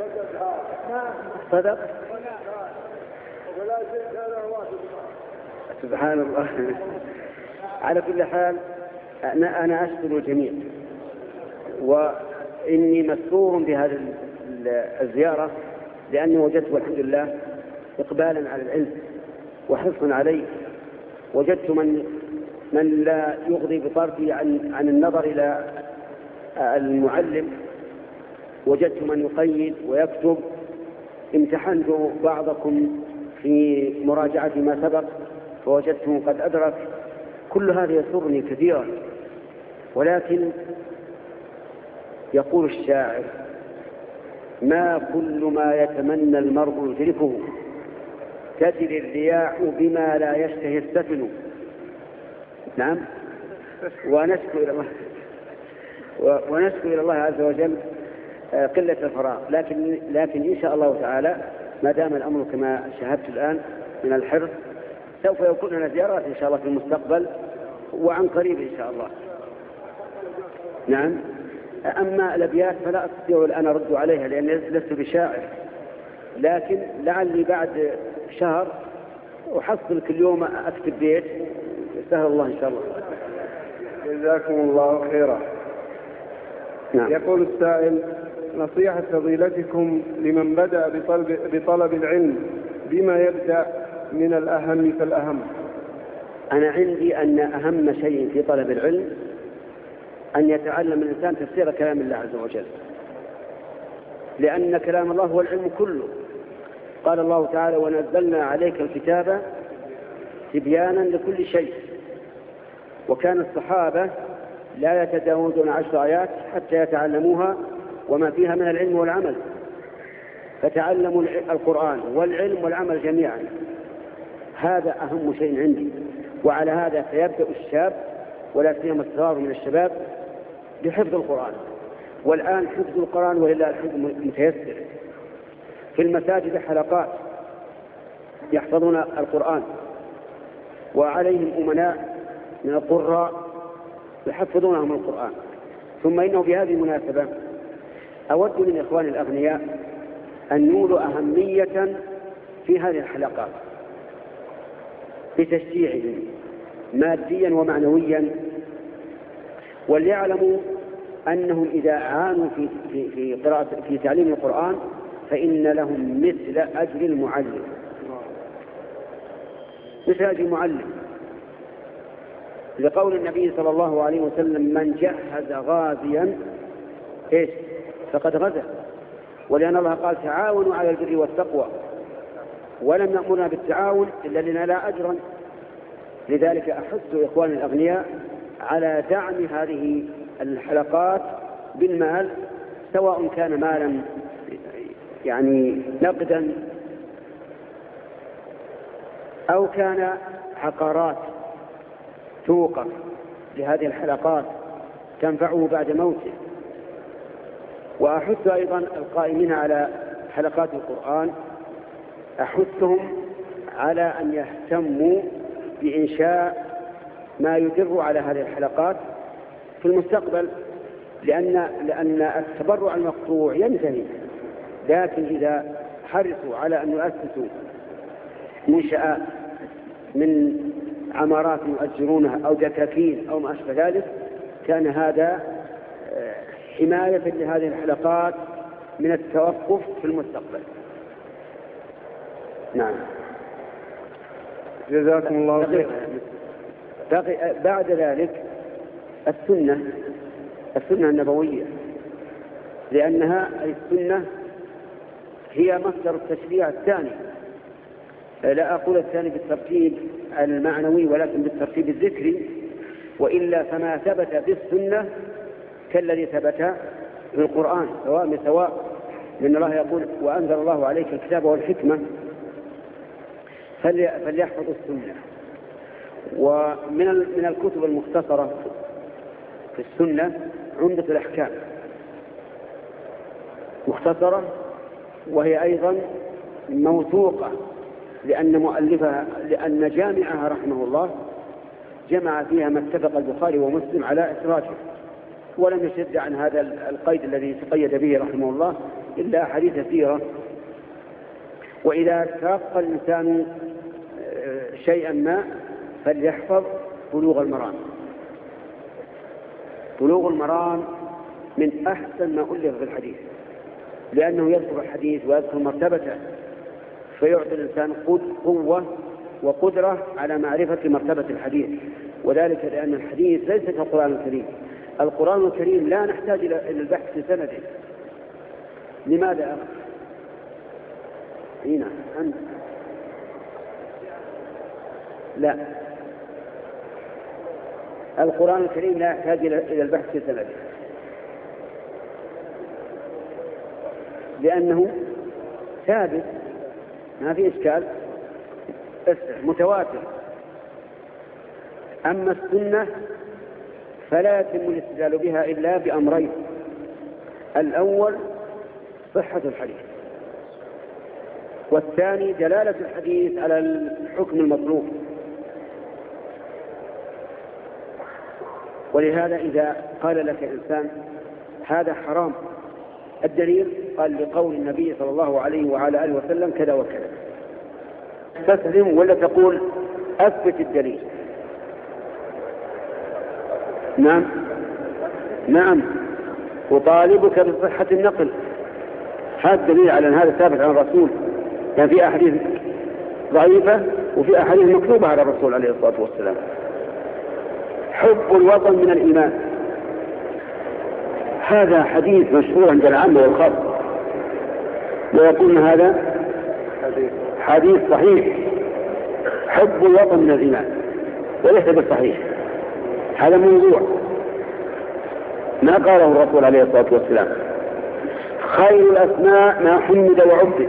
صدق. سبحان الله. على كل حال أنا, أنا أشكر الجميع، وإني مسرور بهذه الزيارة لأني وجدت والحمد لله إقبالا على العلم وحرصا عليه. وجدت من من لا يغضي بطرفه عن عن النظر إلى المعلم، وجدت من يقيد ويكتب. امتحنت بعضكم في مراجعة ما سبق فوجدته قد أدرك. كل هذا يسرني كثيرا، ولكن يقول الشاعر: ما كل ما يتمنى المرء يدركه، تجري الرياح بما لا يشتهي السفن. نعم. ونشكو إلى الله ونشكو إلى الله عز وجل قلة الفراغ، لكن لكن إن شاء الله تعالى ما دام الأمر كما شاهدت الآن من الحرص سوف يكون لنا زيارات إن شاء الله في المستقبل وعن قريب إن شاء الله. نعم. أما الأبيات فلا أستطيع الآن أرد عليها لأني لست بشاعر، لكن لعلي بعد شهر أحصل كل يوم أكتب بيت. سهل الله إن شاء الله. جزاكم الله خيرا. نعم. يقول السائل: نصيحة فضيلتكم لمن بدأ بطلب, بطلب العلم بما يبدأ من الأهم فالأهم. أنا عندي أن أهم شيء في طلب العلم أن يتعلم الإنسان تفسير كلام الله عز وجل، لأن كلام الله هو العلم كله. قال الله تعالى: ونزلنا عليك الكتاب تبيانا لكل شيء. وكان الصحابة لا يتجاوزون عشر آيات حتى يتعلموها وما فيها من العلم والعمل، فتعلموا القرآن والعلم والعمل جميعا. هذا أهم شيء عندي. وعلى هذا فيبدأ الشاب ولا سيما الصغار من الشباب بحفظ القرآن. والآن حفظ القرآن ولله الحمد متيسر. في المساجد حلقات يحفظون القرآن، وعليهم أمناء من القراء يحفظونهم القرآن. ثم إنه بهذه المناسبة أود من إخواني الأغنياء أن يولوا أهمية في هذه الحلقات بتشجيعهم ماديا ومعنويا، وليعلموا أنهم إذا عانوا في في في قراءة في تعليم القرآن فإن لهم مثل أجر المعلم، مثل أجر المعلم، لقول النبي صلى الله عليه وسلم: من جهز غازيا إيش فقد غزا. ولأن الله قال: تعاونوا على البر والتقوى، ولم يأمرنا بالتعاون إلا لنا لا أجرا. لذلك أحث إخواني الأغنياء على دعم هذه الحلقات بالمال، سواء كان مالا يعني نقدا أو كان عقارات توقف لهذه الحلقات تنفعه بعد موته. وأحث أيضا القائمين على حلقات القرآن، أحثهم على أن يهتموا بإنشاء ما يدر على هذه الحلقات في المستقبل، لأن لأن التبرع المقطوع ينتهي، لكن إذا حرصوا على أن يؤسسوا منشآت من عمارات يؤجرونها أو دكاكين أو ما أشبه ذلك كان هذا حماية لهذه الحلقات من التوقف في المستقبل. نعم. جزاكم الله خير. بعد ذلك السنة السنة النبوية، لأنها السنة هي مصدر التشريع الثاني، لا أقول الثاني بالترتيب المعنوي ولكن بالترتيب الذكري، وإلا فما ثبت في السنة كالذي ثبت في القرآن سواء بسواء. لأن الله يقول: وأنزل الله عليك الكتاب والحكمة فليحفظوا السنة. ومن من الكتب المختصرة في السنة عمدة الأحكام، مختصرة وهي أيضا موثوقة، لأن مؤلفها لأن جامعها رحمه الله جمع فيها ما اتفق البخاري ومسلم على إخراجه، ولم يشد عن هذا القيد الذي تقيد به رحمه الله إلا حديث سيرة. وإذا تلقى الإنسان شيئا ما فليحفظ بلوغ المرام. بلوغ المرام من أحسن ما ألف في الحديث، لأنه يذكر الحديث ويذكر مرتبته، فيعطي الإنسان قوة وقدرة على معرفة مرتبة الحديث، وذلك لأن الحديث ليس كالقرآن الكريم. القرآن الكريم لا نحتاج إلى البحث في سنده. لماذا؟ هنا أنت لا، القرآن الكريم لا يحتاج إلى البحث في سنده، لأنه ثابت ما في إشكال، متواتر. أما السنة فلا يتم الاستدلال بها إلا بأمرين: الأول صحة الحديث، والثاني دلالة الحديث على الحكم المطلوب. ولهذا إذا قال لك إنسان هذا حرام، الدليل قال لقول النبي صلى الله عليه وعلى آله وسلم كذا وكذا، تسلم ولا تقول أثبت الدليل؟ نعم نعم وطالبك بصحة النقل، هذا دليل على أن هذا ثابت عن الرسول. يعني في أحاديث ضعيفة وفي أحاديث مكتوبة على الرسول عليه الصلاة والسلام. حب الوطن من الإيمان، هذا حديث مشهور عند العامة والخاصة، ويقول هذا حديث صحيح. حب الوطن من الإيمان وليس بالصحيح، هذا موضوع ما قاله الرسول عليه الصلاة والسلام. خير الأسماء ما حمد وعبد،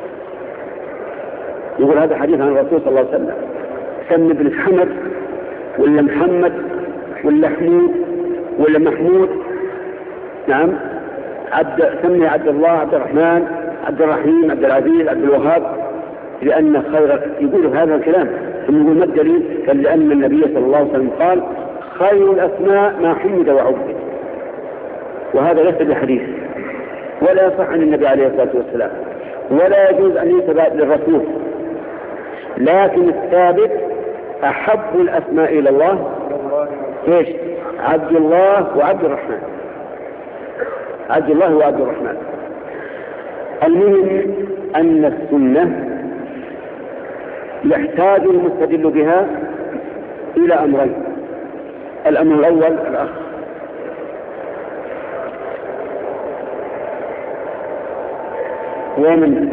يقول هذا حديث عن الرسول صلى الله عليه وسلم. سمي ابن حمد ولا محمد ولا حمود ولا محمود، نعم، عبد سمي عبد الله، عبد الرحمن، عبد الرحيم، عبد العزيز، عبد الوهاب، لأن خير يقول هذا الكلام. ثم يقول ما الدليل؟ قال لأن النبي صلى الله عليه وسلم قال خير الأسماء ما حمد وعبد، وهذا ليس بحديث ولا يصح عن النبي عليه الصلاة والسلام، ولا يجوز أن ينسب للرسول. لكن الثابت أحب الأسماء إلى الله إيش؟ عبد الله وعبد الرحمن، عبد الله وعبد الرحمن. المهم أن السنة يحتاج المستدل بها إلى أمرين: الأمر الأول الأخ ومن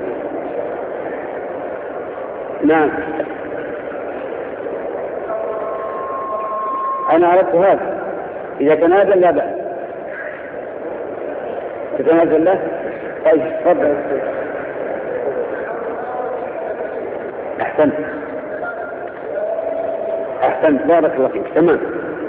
نعم أنا عرفت هذا. إذا تنازل لا بأس، تتنازل له. طيب تفضل. أحسنت أحسنت بارك الله فيك، تمام.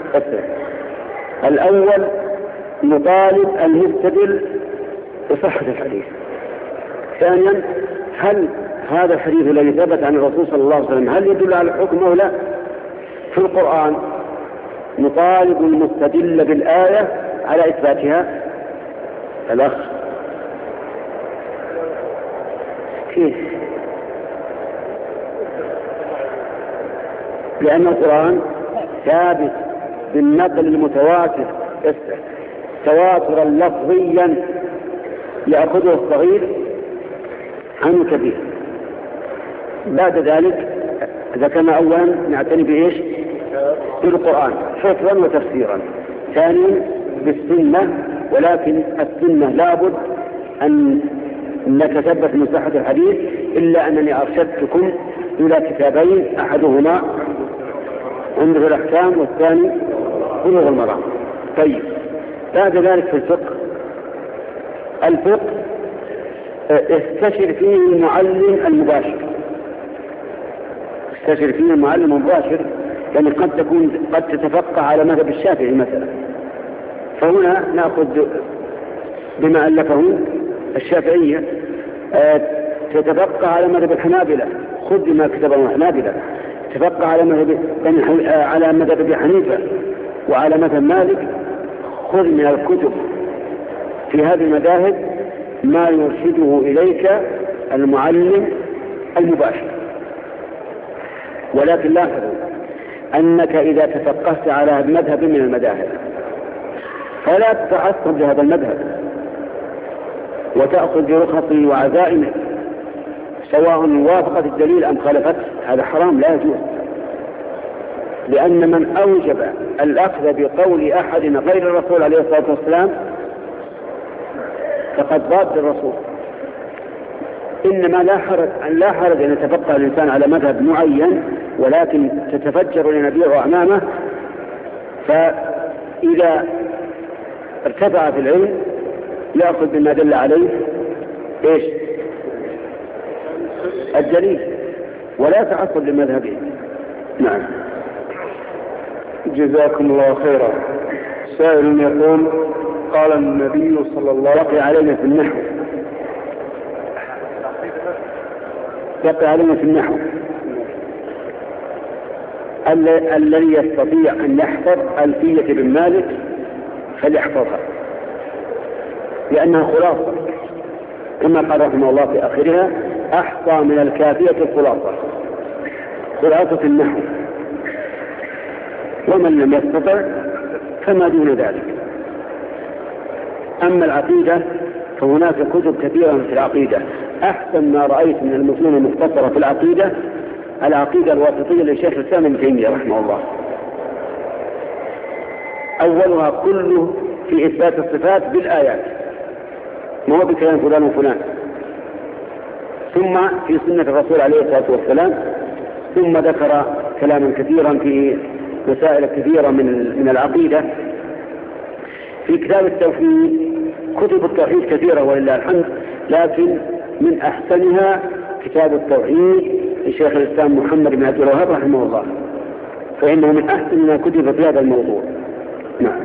الأول نطالب المستدل بصحة الحديث. ثانيا هل هذا الحديث الذي ثبت عن الرسول صلى الله عليه وسلم هل يدل على الحكم أو لا؟ في القرآن نطالب المستدل بالآية على إثباتها. الأخ كيف؟ لأن القرآن ثابت بالنقل المتواتر تواترا لفظيا يأخذه الصغير عن الكبير. بعد ذلك ذكرنا أولا نعتني بإيش؟ بالقرآن حفظا وتفسيرا. ثانيا بالسنة، ولكن السنة لابد أن نتثبت من صحة الحديث، إلا أنني أرشدتكم إلى كتابين أحدهما عنده الأحكام والثاني بلوغ المرام. طيب بعد ذلك في الفقه الفقه استشر فيه المعلم المباشر استشر فيه المعلم المباشر يعني قد تكون قد تتفقه على مذهب الشافعي مثلا، فهنا نأخذ بما ألفه الشافعية. تتفقه على مذهب الحنابلة، خذ بما كتبه الحنابلة. تفقه على مذهب على مذهب ابي حنيفة وعلى مذهب مالك، خذ من الكتب في هذه المذاهب ما يرشده إليك المعلم المباشر. ولكن لاحظوا أنك إذا تفقهت على مذهب من المذاهب فلا تتعصب بهذا المذهب وتأخذ برخصه وعزائمه سواء وافقت الدليل أم خالفته، هذا حرام لا يجوز، لأن من أوجب الأخذ بقول أحد غير الرسول عليه الصلاة والسلام فقد ضاد الرسول. إنما لا حرج أن لا حرج أن يتفقه الإنسان على مذهب معين، ولكن تتفجر لنبيعه أمامه، فإذا ارتفع في العلم يأخذ بما دل عليه إيش الدليل ولا تعصب لمذهبه. نعم. جزاكم الله خيرا. سائل يقول قال النبي صلى الله عليه وسلم يقع علينا في النحو يقع علينا في النحو الذي يستطيع أن يحفظ ألفية بن مالك فليحفظها، لأنها خلاصة كما قال رحمه الله في آخرها: أحصى من الكافية الخلاصة، خلاصة النحو. ومن لم يستطع فما دون ذلك. أما العقيدة فهناك كتب كثيرة في العقيدة. أحسن ما رأيت من المتون المختصرة في العقيدة العقيدة الواسطية للشيخ الإسلام ابن تيمية رحمه الله، أولها كله في إثبات الصفات بالآيات، ما هو بكلام فلان وفلان، ثم في سنة الرسول عليه الصلاة والسلام، ثم ذكر كلاما كثيرا في مسائل كثيرة من من العقيدة. في كتاب التوحيد كتب التوحيد كثيرة ولله الحمد، لكن من أحسنها كتاب التوحيد لشيخ الإسلام محمد بن عبد الوهاب رحمه الله، فإنه من أحسن ما كتب في هذا الموضوع. نعم.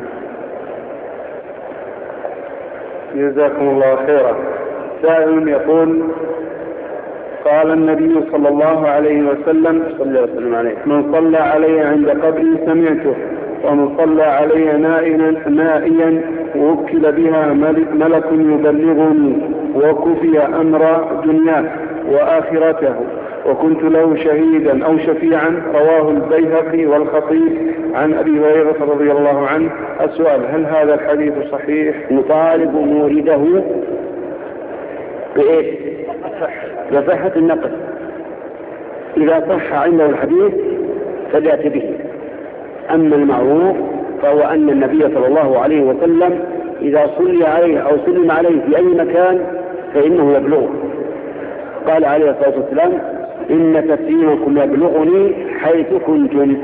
جزاكم الله خيرا. سائل يقول قال النبي صلى الله عليه وسلم صلى وسلم عليه: من صلى علي عند قبري سمعته، ومن صلى علي نائيا وكل بها ملك يبلغني وكفي أمر دنياه وآخرته وكنت له شهيدا أو شفيعا. رواه البيهقي والخطيب عن أبي هريرة رضي الله عنه. السؤال: هل هذا الحديث صحيح؟ نطالب مورده بإيش؟ بصحة النقل. إذا صح عنده الحديث فليأتي به. أما المعروف فهو أن النبي صلى الله عليه وسلم إذا صلي عليه أو سلم عليه في أي مكان فإنه يبلغه. قال عليه الصلاة والسلام: إن تسليمكم يبلغني حيث كنتم.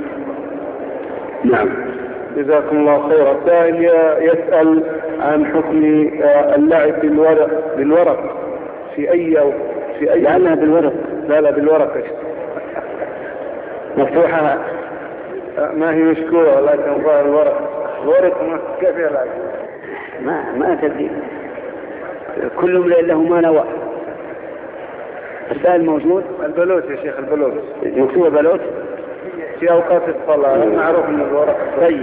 نعم. جزاكم الله خيرا. السائل يسأل عن حكم اللعب بالورق بالورق في أي أو في أي لعلها بالورق. لا لا بالورق مفتوحة، ما هي مشكورة لكن ظاهر الورق الورق ما كيف يلعب؟ ما ما تدري، كل امرئ له ما نوى. السائل موجود. البلوت يا شيخ، البلوت مكتوب بلوت في أوقات الصلاة، معروف من الورق. طيب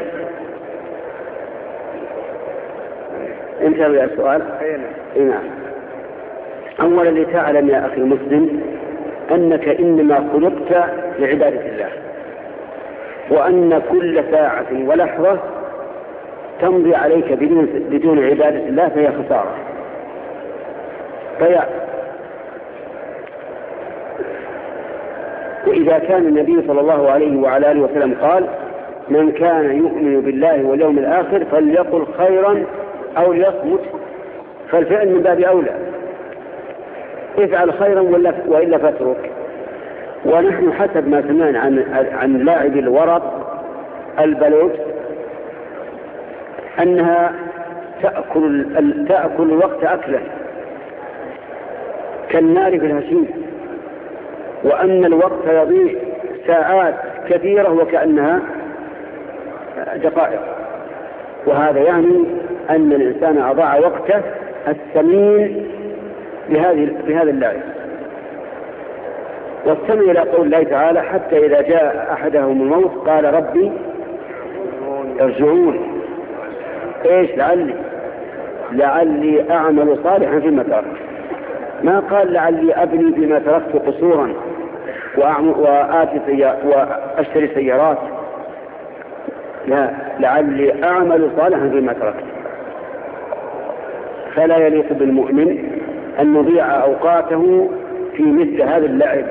انتبه يا السؤال. اي نعم. أولا لتعلم يا أخي المسلم أنك إنما خلقت لعبادة الله، وأن كل ساعة ولحظة تمضي عليك بدون, بدون عبادة الله فهي خسارة ضياع. وإذا كان النبي صلى الله عليه وعلى آله وسلم قال: من كان يؤمن بالله واليوم الآخر فليقل خيرا أو ليصمت، فالفعل من باب أولى، افعل خيرا وإلا فاترك. ونحن حسب ما سمعنا عن عن لاعب الورق البلوت أنها تأكل تأكل الوقت أكلا كالنار في الهشيم، وأن الوقت يضيع ساعات كثيرة وكأنها دقائق. وهذا يعني أن الإنسان أضاع وقته الثمين بهذه بهذا اللعب. واستمع إلى قول الله تعالى: حتى إذا جاء أحدهم الموت قال ربي ارجعون. إيش؟ لعلي لعلي أعمل صالحا فيما تركت. ما قال لعلي أبني بما تركت قصورا وآتي سيارة وأشتري سيارات، لا، لعلي أعمل صالحا فيما تركت. فلا يليق بالمؤمن أن يضيع أوقاته في مثل هذا اللعب.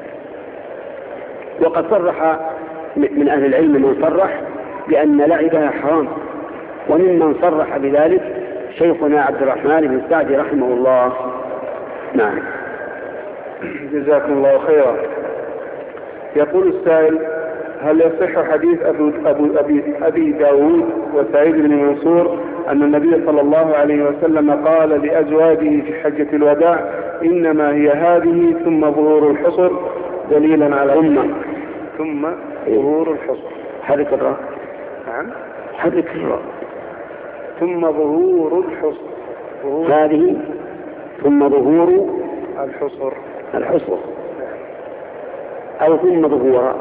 وقد صرح من أهل العلم من صرح بأن لعبها حرام، وممن صرح بذلك شيخنا عبد الرحمن بن سعدي رحمه الله. نعم. جزاكم الله خيرا. يقول السائل: هل يصح حديث أبو, أبو أبي, أبي داود وسعيد بن منصور أن النبي صلى الله عليه وسلم قال لأزواجه في حجة الوداع: إنما هي هذه ثم ظهور الحصر، دليلا على ثم ثم ظهور الحصر؟ هذه كرة. نعم، هذه كرة. ثم ظهور الحصر، ظهور هذه ثم ظهور الحصر الحصر أو ثم ظهور.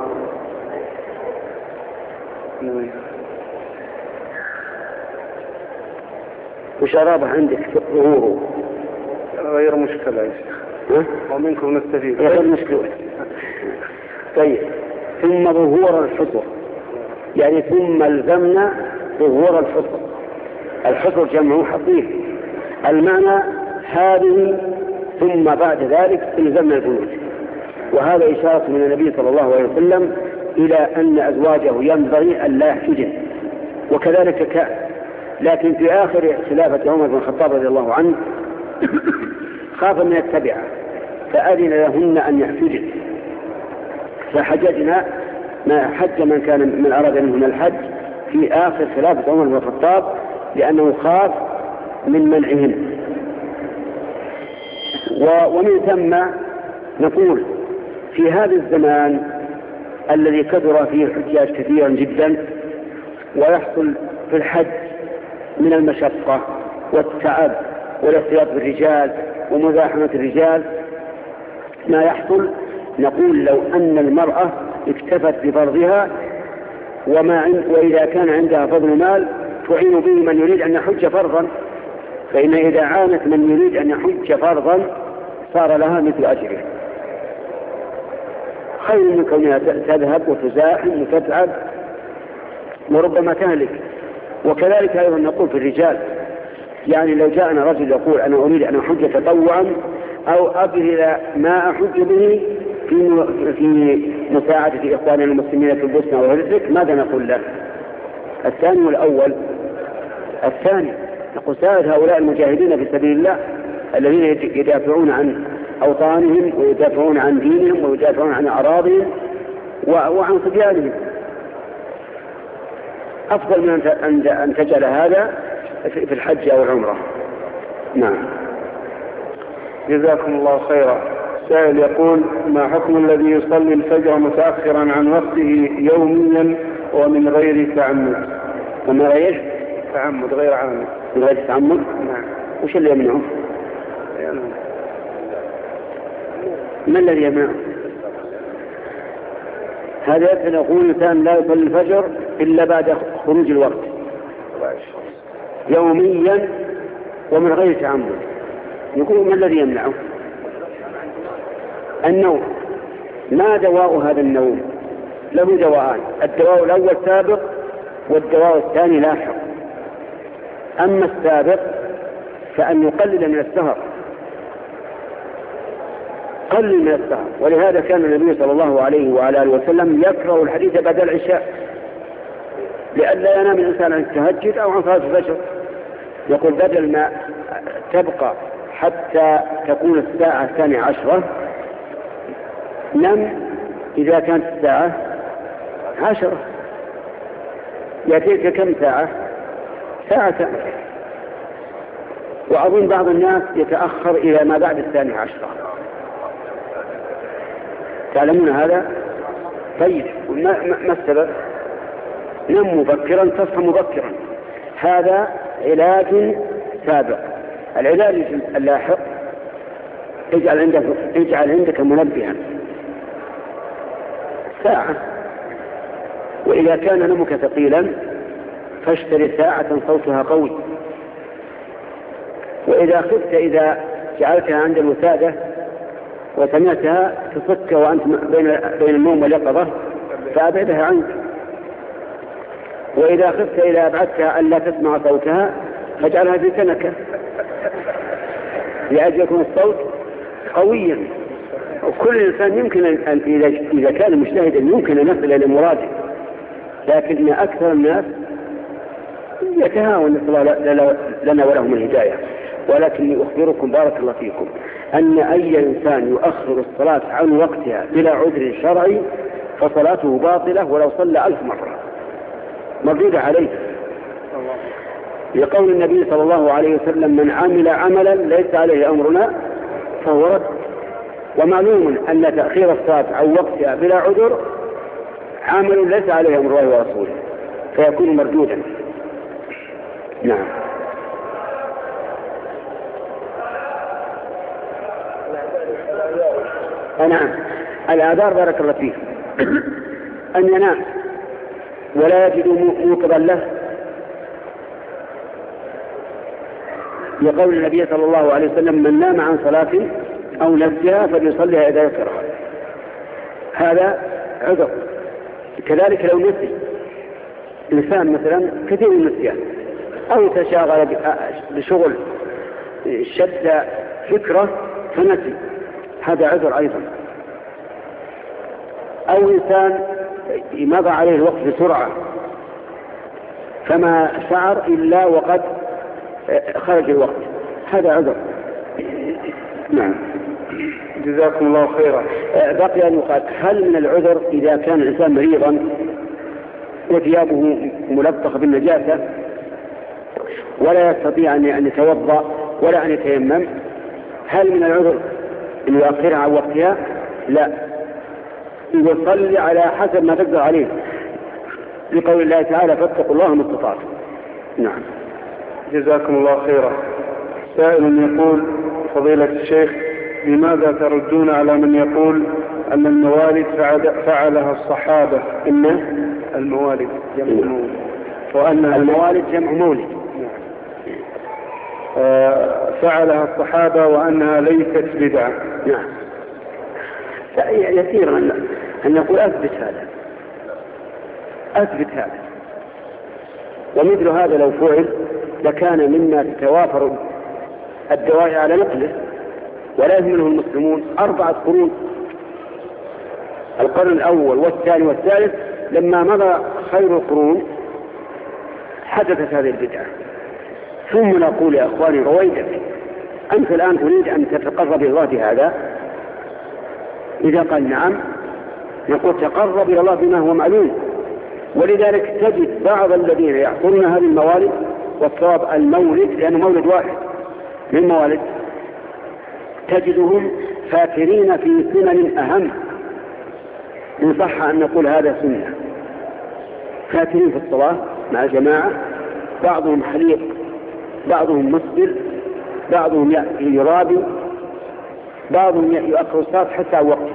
وش رابع عندك ظهوره؟ غير مشكلة يا شيخ، ومنكم نستفيد. غير مشكلة. طيب، ثم ظهور الحصر يعني ثم الزمنا ظهور الحصر. الحصر جمع حصير، المعنى هذه ثم بعد ذلك الزمنا البيوت. وهذا إشارة من النبي صلى الله عليه وسلم إلى أن أزواجه ينبغي أن لا يحتجن، وكذلك كان. لكن في آخر خلافة عمر بن الخطاب رضي الله عنه خاف من التبعة فأذن لهن أن يحتجن، فحججنا ما حج من كان من أراد منهن الحج في آخر خلافة عمر بن الخطاب، لأنه خاف من منعهن. ومن ثم نقول في هذا الزمان الذي كثر فيه الحجاج كثيرا جدا، ويحصل في الحج من المشقة والتعب والاختلاط بالرجال ومزاحمة الرجال ما يحصل، نقول لو أن المرأة اكتفت بفرضها وما عند وإذا كان عندها فضل مال تعين به من يريد أن يحج فرضا، فإن إذا عانت من يريد أن يحج فرضا صار لها مثل أجره، خير من كونها تذهب وتزاحم وتتعب وربما تهلك. وكذلك أيضا نقول في الرجال، يعني لو جاءنا رجل يقول أنا أريد أن أحج تطوعا أو أبذل ما أحج به في في مساعدة إخواننا المسلمين في البوسنة والهرسك، ماذا نقول له؟ الثاني والأول؟ الثاني. نقول ساعد هؤلاء المجاهدين في سبيل الله الذين يدافعون عن أوطانهم ويدافعون عن دينهم ويدافعون عن أراضيهم وعن صبيانهم، أفضل من أن تجعل هذا في الحج أو العمرة. نعم. جزاكم الله خيرا. سائل يقول: ما حكم الذي يصلي الفجر متأخرا عن وقته يوميا ومن غير تعمد؟ ومن غير تعمد، غير عامد. من غير تعمد؟ نعم. وش اللي يمنعه؟ ما الذي يمنعه؟ هذا يبقى نقول الإنسان لا يصلي الفجر إلا بعد خروج الوقت يوميا ومن غير تعمد، يقول ما الذي يمنعه؟ النوم. ما دواء هذا النوم؟ له دواءان، الدواء الأول سابق والدواء الثاني لاحق. أما السابق فأن يقلل من السهر، قلل من السهر، ولهذا كان النبي صلى الله عليه وعلى آله وسلم يكره الحديث بعد العشاء لئلا ينام الإنسان عن التهجد أو عن صلاة الفجر. يقول بدل ما تبقى حتى تكون الساعة الثانية عشرة نم إذا كانت الساعة عشرة، يأتيك كم ساعة؟ ساعة. وأظن بعض الناس يتأخر إلى ما بعد الثانية عشرة، تعلمون هذا؟ طيب ما, ما السبب؟ نم مبكرا تصحى مبكرا، هذا علاج سابق. العلاج اللاحق اجعل عندك, اجعل عندك منبها ساعة، وإذا كان نمك ثقيلا فاشتري ساعة صوتها قوي، وإذا خفت إذا جعلتها عند الوسادة وسمعتها تصك وأنت بين بين النوم واليقظة فأبعدها عنك، وإذا خفت إذا أبعدتها ألا تسمع صوتها فاجعلها في كنكة لأجل يكون الصوت قويا. وكل إنسان يمكن أن إذا كان مجتهدا يمكن أن يصل إلى مراده، لكن أكثر الناس يتهاون لنا ولهم الهداية. ولكن أخبركم بارك الله فيكم أن أي إنسان يؤخر الصلاة عن وقتها بلا عذر شرعي فصلاته باطلة ولو صلى ألف مرة مردودة عليه، لقول النبي صلى الله عليه وسلم: من عمل عملا ليس عليه أمرنا فهو رد. ومعلوم أن تأخير الصلاة عن وقتها بلا عذر عمل ليس عليه أمر الله ورسوله فيكون مردودا. نعم. نعم. الآذار بارك الله فيه أن ينام ولا يجد موكبا له، لقول النبي صلى الله عليه وسلم: من نام عن صلاة أو نسيها فليصليها إذا ذكرها. هذا عذر. كذلك لو نسي إنسان مثلا كثير من النسيان أو تشاغل بشغل شد فكرة فنسي، هذا عذر أيضا. أو إنسان مضى عليه الوقت بسرعة فما شعر إلا وقد خرج الوقت، هذا عذر. نعم. جزاكم الله خيرا. بقي أن يقال: هل من العذر إذا كان الإنسان مريضا وثيابه ملطخة بالنجاسة ولا يستطيع أن يتوضأ ولا أن يتيمم، هل من العذر أن يؤخرها عن وقتها؟ لا، يصلي على حسب ما تقدر عليه، لقول الله تعالى: فاتقوا الله ما استطعتم. نعم. جزاكم الله خيرا. سائل يقول: فضيلة الشيخ، لماذا تردون على من يقول أن الموالد فعلها الصحابة؟ إن الموالد جمع مولد، وأن الموالد جمع مولد فعلها الصحابة وأنها ليست بدعة. نعم. يسير أن نقول أثبت هذا، أثبت هذا. ومثل هذا لو فعل لكان مما تتوافر الدواعي على نقله ولا يهمله المسلمون. أربعة قرون، القرن الأول والثاني والثالث، لما مضى خير القرون حدثت هذه البدعة. ثم نقول: يا أخواني رويدك، أنت الآن تريد أن تتقرب إلى الله بهذا؟ إذا قال نعم نقول: تقرب إلى الله بما هو معلوم. ولذلك تجد بعض الذين يحضرون هذه الموالد، والصواب المولد لأنه مولد واحد من الموالد، تجدهم فاكرين في سنن أهم، إن صح أن نقول هذا سنة، فاكرين في الصلاة مع الجماعة، بعضهم حليق، بعضهم مسبل، بعضهم يرابي، بعضهم يؤخر الصلاة حتى وقت.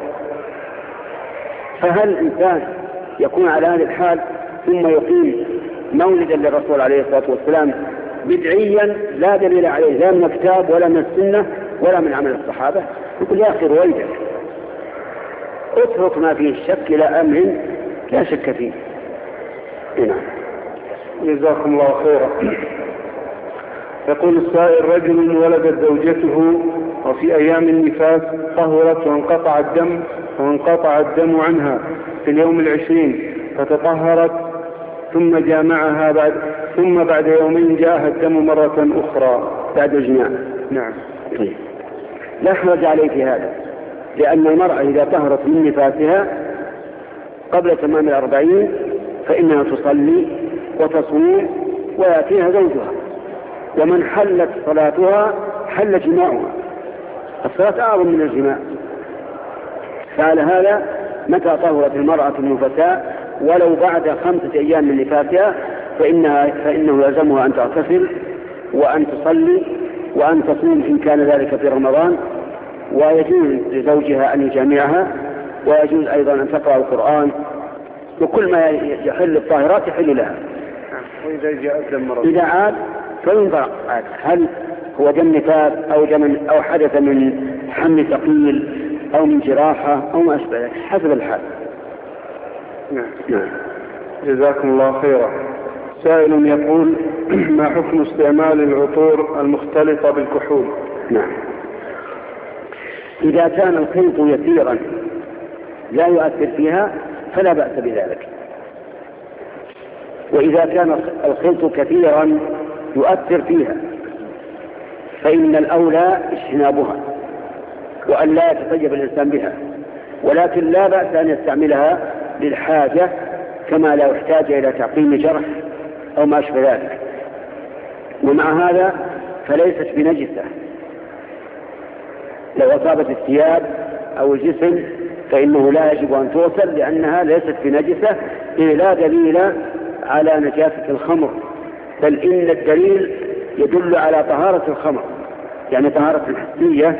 فهل الإنسان يكون على هذه الحال ثم يقيم مولدا للرسول عليه الصلاة والسلام بدعيا لا دليل عليه لا من الكتاب ولا من السنة ولا من عمل الصحابة؟ يقول: يا أخي رويدك، اترك ما فيه الشك إلى أمر لا شك فيه. نعم. جزاكم الله خيرا. يقول السائل: رجل ولدت زوجته وفي أيام النفاس طهرت وانقطع الدم وانقطع الدم عنها في اليوم العشرين فتطهرت ثم جامعها بعد ثم بعد يومين جاءها الدم مرة أخرى بعد الجماع. نعم. لا حرج عليه في هذا، لأن المرأة إذا طهرت من نفاسها قبل تمام الأربعين فإنها تصلي وتصوم ويأتيها زوجها، ومن حلت صلاتها حل جماعها. الصلاة أعظم من الجماع. فعلى هذا متى طهرت المرأة النفساء ولو بعد خمسة أيام من نفاسها فإنها فإنه يلزمها أن تغتسل وأن تصلي وأن تصوم إن كان ذلك في رمضان، ويجوز لزوجها أن يجامعها، ويجوز أيضا أن تقرأ القرآن، وكل ما يحل الطاهرات يحل لها. وإذا جاء الدم مرة إذا عاد فينظر هل هو دم نفاس أو دم أو حدث من حمل ثقيل أو من جراحة أو ما أشبه حسب الحال. نعم. نعم. جزاكم الله خيرا. سائل يقول: ما حكم استعمال العطور المختلطة بالكحول؟ نعم. إذا كان الخلط يسيرا لا يؤثر فيها فلا بأس بذلك، وإذا كان الخلط كثيرا يؤثر فيها فإن الأولى اجتنابها وأن لا يتطيب الإنسان بها، ولكن لا بأس أن يستعملها للحاجة كما لا يحتاج إلى تعقيم جرح أو ما أشبه ذلك. ومع هذا فليست بنجسة، لو أصابت الثياب أو الجسم فإنه لا يجب أن توصل لأنها ليست بنجسة، إذ لا دليل على نجاسة الخمر، بل إن الدليل يدل على طهارة الخمر، يعني طهارة الحسية،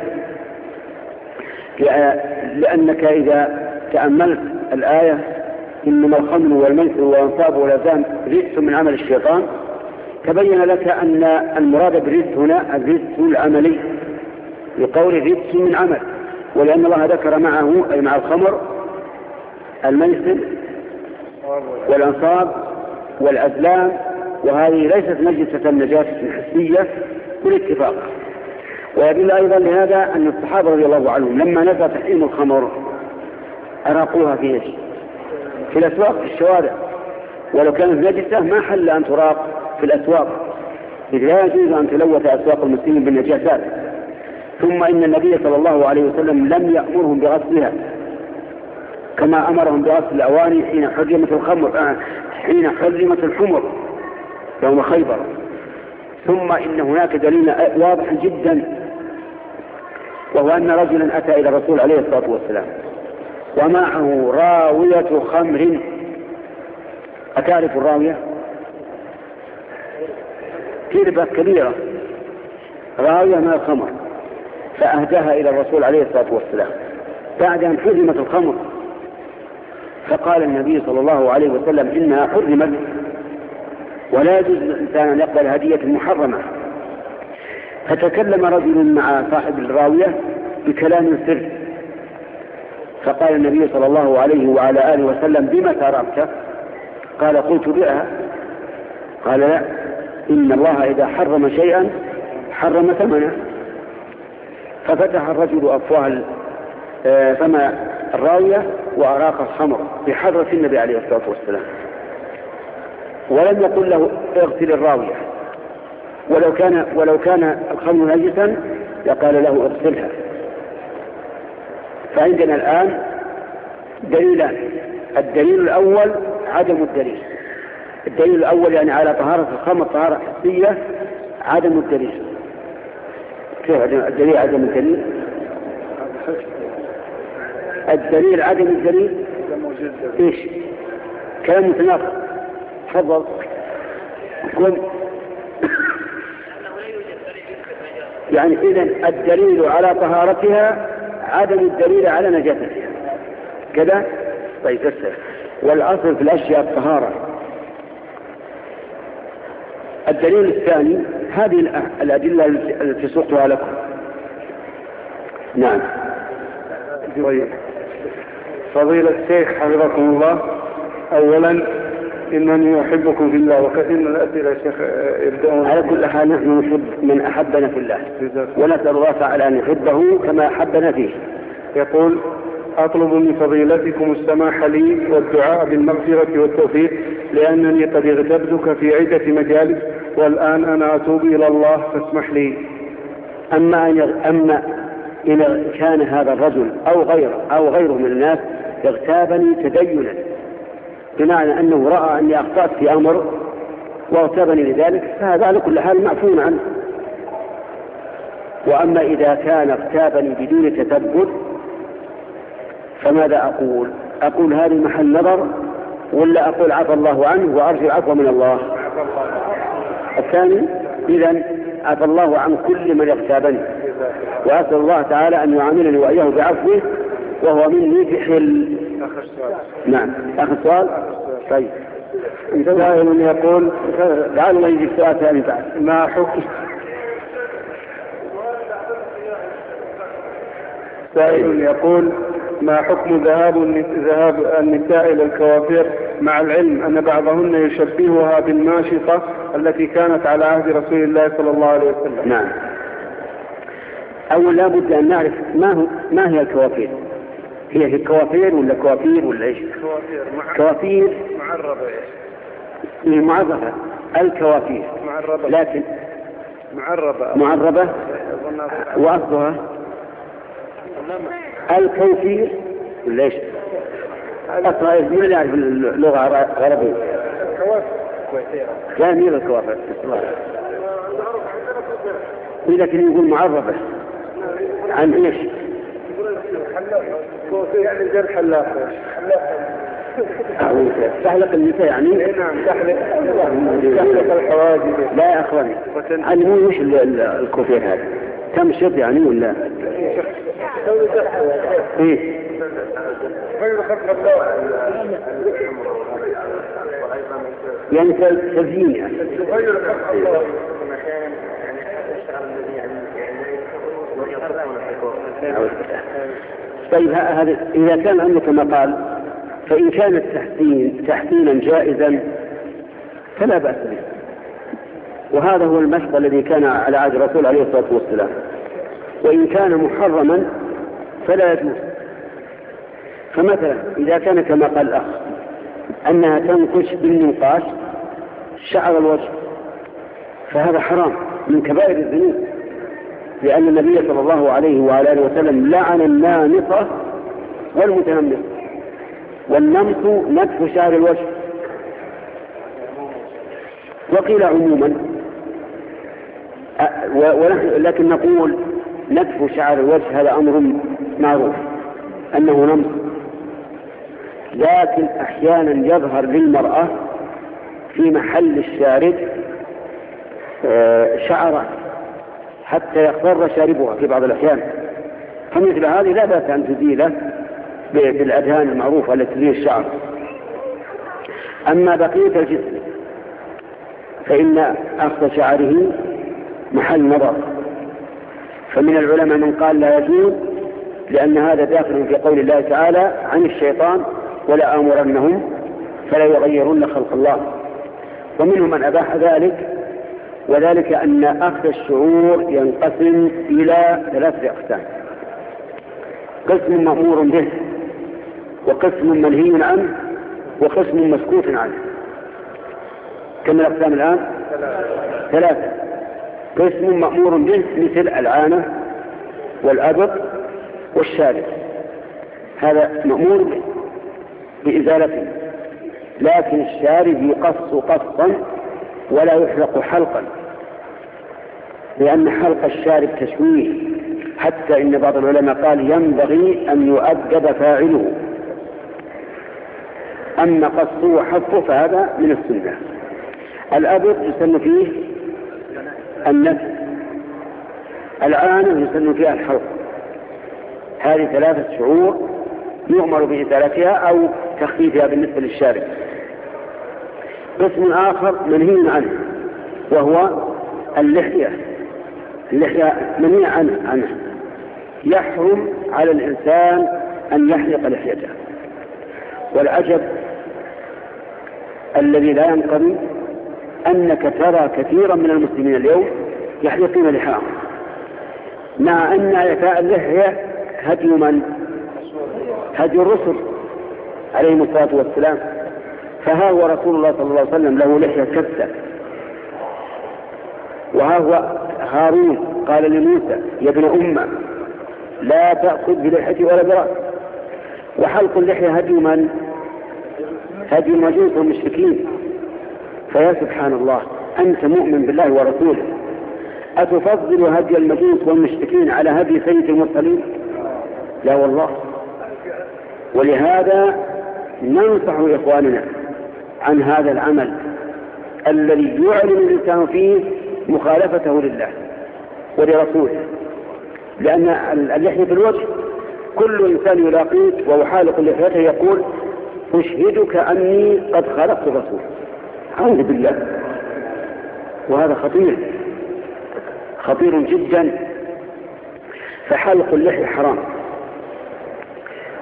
لأنك إذا تأملت الآية إنما الخمر والميسر والأنصاب والأزلام رجس من عمل الشيطان، تبين لك أن المراد بالرجس هنا الرجس العملي، لقول رجس من عمل، ولأن الله ذكر معه أي مع الخمر الميسر والأنصاب والأزلام، وهذه ليست نجسة نجاسة حسية بالاتفاق. ويدل أيضا لهذا أن الصحابة رضي الله عنهم لما نزل تحريم الخمر أراقوها في إيش؟ في الأسواق، في الشوارع، ولو كانت نجسة ما حل أن تراق في الأسواق، إذ لا يجوز أن تلوث أسواق المسلمين بالنجاسات. ثم إن النبي صلى الله عليه وسلم لم يأمرهم بغسلها كما أمرهم بغسل الأواني حين حرمت الخمر آه حين حرمت الحمر يوم خيبر. ثم إن هناك دليل واضح جدا، وهو أن رجلا أتى إلى الرسول عليه الصلاة والسلام ومعه راوية خمر. أتعرف الراوية؟ كربة كبيرة راوية من الخمر، فأهداها إلى الرسول عليه الصلاة والسلام بعد أن حرمت الخمر. فقال النبي صلى الله عليه وسلم إنها حرمت ولا يجوز للإنسان أن يقبل هدية محرمة. فتكلم رجل مع صاحب الراوية بكلام سر، فقال النبي صلى الله عليه وعلى آله وسلم: بما تركت؟ قال: قلت بها. قال: لا، إن الله إذا حرم شيئا حرم ثمنه. ففتح الرجل أفواه فم الراوية وأراق الخمر بحضرة النبي عليه الصلاة والسلام، ولم يقل له اغسل الراوية، ولو كان ولو كان الخمر نجسا لقال له اغسلها. فعندنا الآن دليلان: الدليل الأول عدم الدليل، الدليل الأول يعني على طهارة الخمر طهارة حسية، عدم الدليل. كيف الدليل عدم الدليل؟ الدليل عدم الدليل ايش؟ كلام متناقض. تفضل. قل. يعني إذن الدليل على طهارتها عدم الدليل على نجاستها كذا. طيب كسر. والأصل في الأشياء الطهارة. الدليل الثاني هذه الأدلة التي سقتها لكم. نعم. فضيلة الشيخ حفظكم الله، أولا إنني أحبكم في الله، وكثير من الأسئلة يا شيخ يبدأون. على كل حال نحن نحب من أحبنا في الله، ونسأل الله تعالى أن يحبه كما أحبنا فيه. يقول: أطلب من فضيلتكم السماح لي والدعاء بالمغفرة والتوفيق، لأنني قد اغتبتك في عدة مجالس والآن أنا أتوب إلى الله فاسمح لي. أما أما إذا كان هذا الرجل أو غيره أو غيره من الناس اغتابني تدينا، بمعنى أنه رأى أني أخطأت في أمر واغتابني لذلك، فهذا على كل حال معفو عنه. وأما إذا كان اغتابني بدون تثبت فماذا أقول؟ أقول هذه محل نظر، ولا أقول عفى الله عنه وأرجو العفو من الله؟ الثاني. إذن عفى الله عن كل من اغتابني، وأسأل الله تعالى أن يعاملني وإياه بعفوه وهو مني في حل. نعم. آخر سؤال. طيب. سائل يقول: تعالوا ما يجي السؤال ثاني بعد. ما حكم سائل يقول: ما حكم ذهاب ذهاب النساء إلى الكوافير مع العلم أن بعضهن يشبهها بالماشطة التي كانت على عهد رسول الله صلى الله عليه وسلم؟ نعم. أولا لابد أن نعرف ما هو ما هي الكوافير. هي هي الكوافير ولا كوافير ولا إيش؟ كوافير. كوافير معربة. هي معربة. الكوافير معربة. لكن معربة. معربة وأصلها الكوفير ولا إيش؟ أصلها من اللي يعرف اللغة العربية؟ جميل الكوافير. لكن يقول معربة عن إيش؟ يعني زي الحلاق. تحلق النساء يعني؟ نعم تحلق تحلق الحواجب. لا يا أخواني، علموني وش الكوفير هذا؟ تمشط يعني ولا؟ إيه؟ يعني تزيين يعني. طيب هذا إذا كان أمر كما قال، فإن كان التحسين تحسينا جائزا فلا بأس به، وهذا هو المشط الذي كان على عهد الرسول عليه الصلاة والسلام. وإن كان محرما فلا يجوز. فمثلا إذا كان كما قال الأخ أنها تنقش بالمنقاش شعر الوجه فهذا حرام من كبائر الذنوب، لأن النبي صلى الله عليه وعلى آله وسلم لعن النامصة والمتنمصة. والنمص نتف شعر الوجه. وقيل عموما لكن نقول نتف شعر الوجه هذا أمر معروف أنه نمص، لكن أحيانا يظهر للمرأة في محل الشارب شعرات حتى يخضر شاربها في بعض الأحيان، فمثل هذه لا بأس أن تزيله بالأدهان المعروفة التي تزيل الشعر. أما بقية الجسم فإن أخذ شعره محل نظر، فمن العلماء من قال لا يجوز لأن هذا داخل في قول الله تعالى عن الشيطان ولا آمرنهم فلا يغيرون خلق الله. ومنهم من أباح ذلك، وذلك أن أخذ الشعور ينقسم إلى ثلاثة أقسام: قسم مأمور به، وقسم منهي عنه، وقسم مسكوت عنه. كم الأقسام الآن؟ ثلاثة. قسم مأمور به مثل العانة والأبط والشارب، هذا مأمور به بإزالته، لكن الشارب يقص قصا ولا يحلق حلقا، لأن حلق الشارب تشويه، حتى إن بعض العلماء قال ينبغي أن يؤدب فاعله. أما قصه وحفه فهذا من السنة. الأبط يسن فيه النفس، العانة يسن فيها الحلق. هذه ثلاثة شعور يؤمر بإزالتها أو تخفيفها بالنسبة للشارب. قسم آخر منهي عنه وهو اللحية. اللحية منهي عنه, عنه يحرم على الإنسان أن يحلق لحيته. والعجب الذي لا ينقضي أنك ترى كثيرا من المسلمين اليوم يحلقون لحاهم، مع أن إعفاء اللحية هدي من؟ هدي الرسل عليهم الصلاة والسلام. فها هو رسول الله صلى الله عليه وسلم له لحية كبسة، وها هو هارون قال لموسى يا ابن أمة لا تأخذ بلحيتي ولا برأس. وحلق اللحية هدي من؟ هدي المجوس والمشركين. فيا سبحان الله، أنت مؤمن بالله ورسوله أتفضل هدي المجوس والمشركين على هدي سيد المرسلين؟ لا والله. ولهذا ننصح إخواننا عن هذا العمل الذي يعلن الإنسان فيه مخالفته لله ولرسوله، لأن اللحية في الوجه كل إنسان يلاقيك وهو حالق لحيته يقول أشهدك أني قد خلقت الرسول. أعوذ بالله. وهذا خطير خطير جدا. فحلق اللحية حرام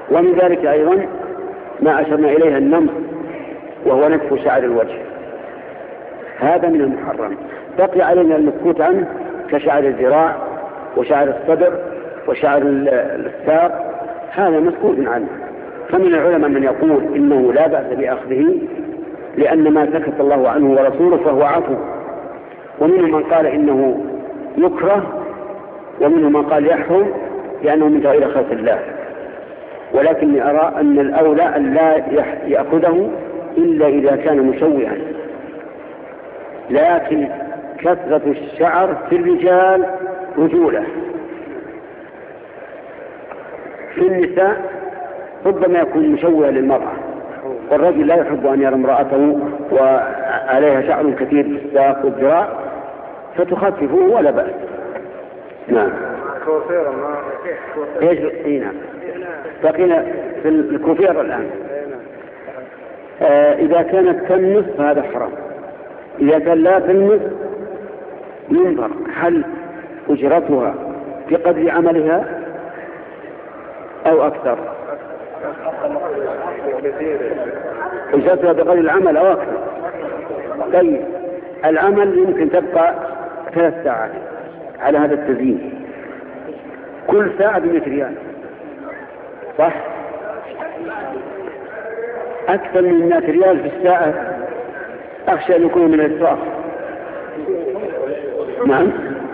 ومن ذلك أيضا ما أشرنا إليها النمط وهو نتف شعر الوجه، هذا من المحرم. بقي علينا المسكوت عنه كشعر الذراع وشعر الصدر وشعر الساق، هذا مسكوت عنه. فمن العلماء من يقول إنه لا بأس بأخذه لأن ما سكت الله عنه ورسوله فهو عفو، ومنهم من قال إنه يكره، ومنهم من قال يحرم لأنه من غير خلق الله. ولكني أرى أن الأولى أن لا يأخذه إلا إذا كان مشوها. لكن كثرة الشعر في الرجال رجولة، في النساء ربما يكون مشوها للمرأة، والرجل لا يحب أن يرى امرأته وعليها شعر كثير في الساق والذراع فتخففه ولا بأس. نعم. ايش هنا بقينا في الكوفير الآن. آه إذا كانت كالنصف هذا حرام، إذا كان لا كالنصف ينظر هل أجرتها بقدر عملها أو أكثر، أجرتها بقدر العمل أو أكثر. طيب العمل يمكن تبقى ثلاث ساعات على هذا التزيين، كل ساعة بمئة ريال، صح؟ أكثر من مئة ريال في الساعة أخشى أن يكون من الإسراف. نعم.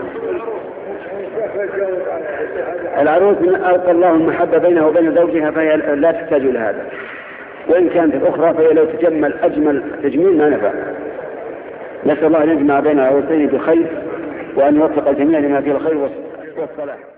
العروس ألقى الله المحبة بينها وبين زوجها فهي لا تحتاج إلى هذا، وإن كانت الأخرى فهي لو تجمل أجمل تجميل ما نفع. نسأل الله أن يجمع بين العروسين بخير وأن يوفق الجميع لما فيه الخير والصلاح.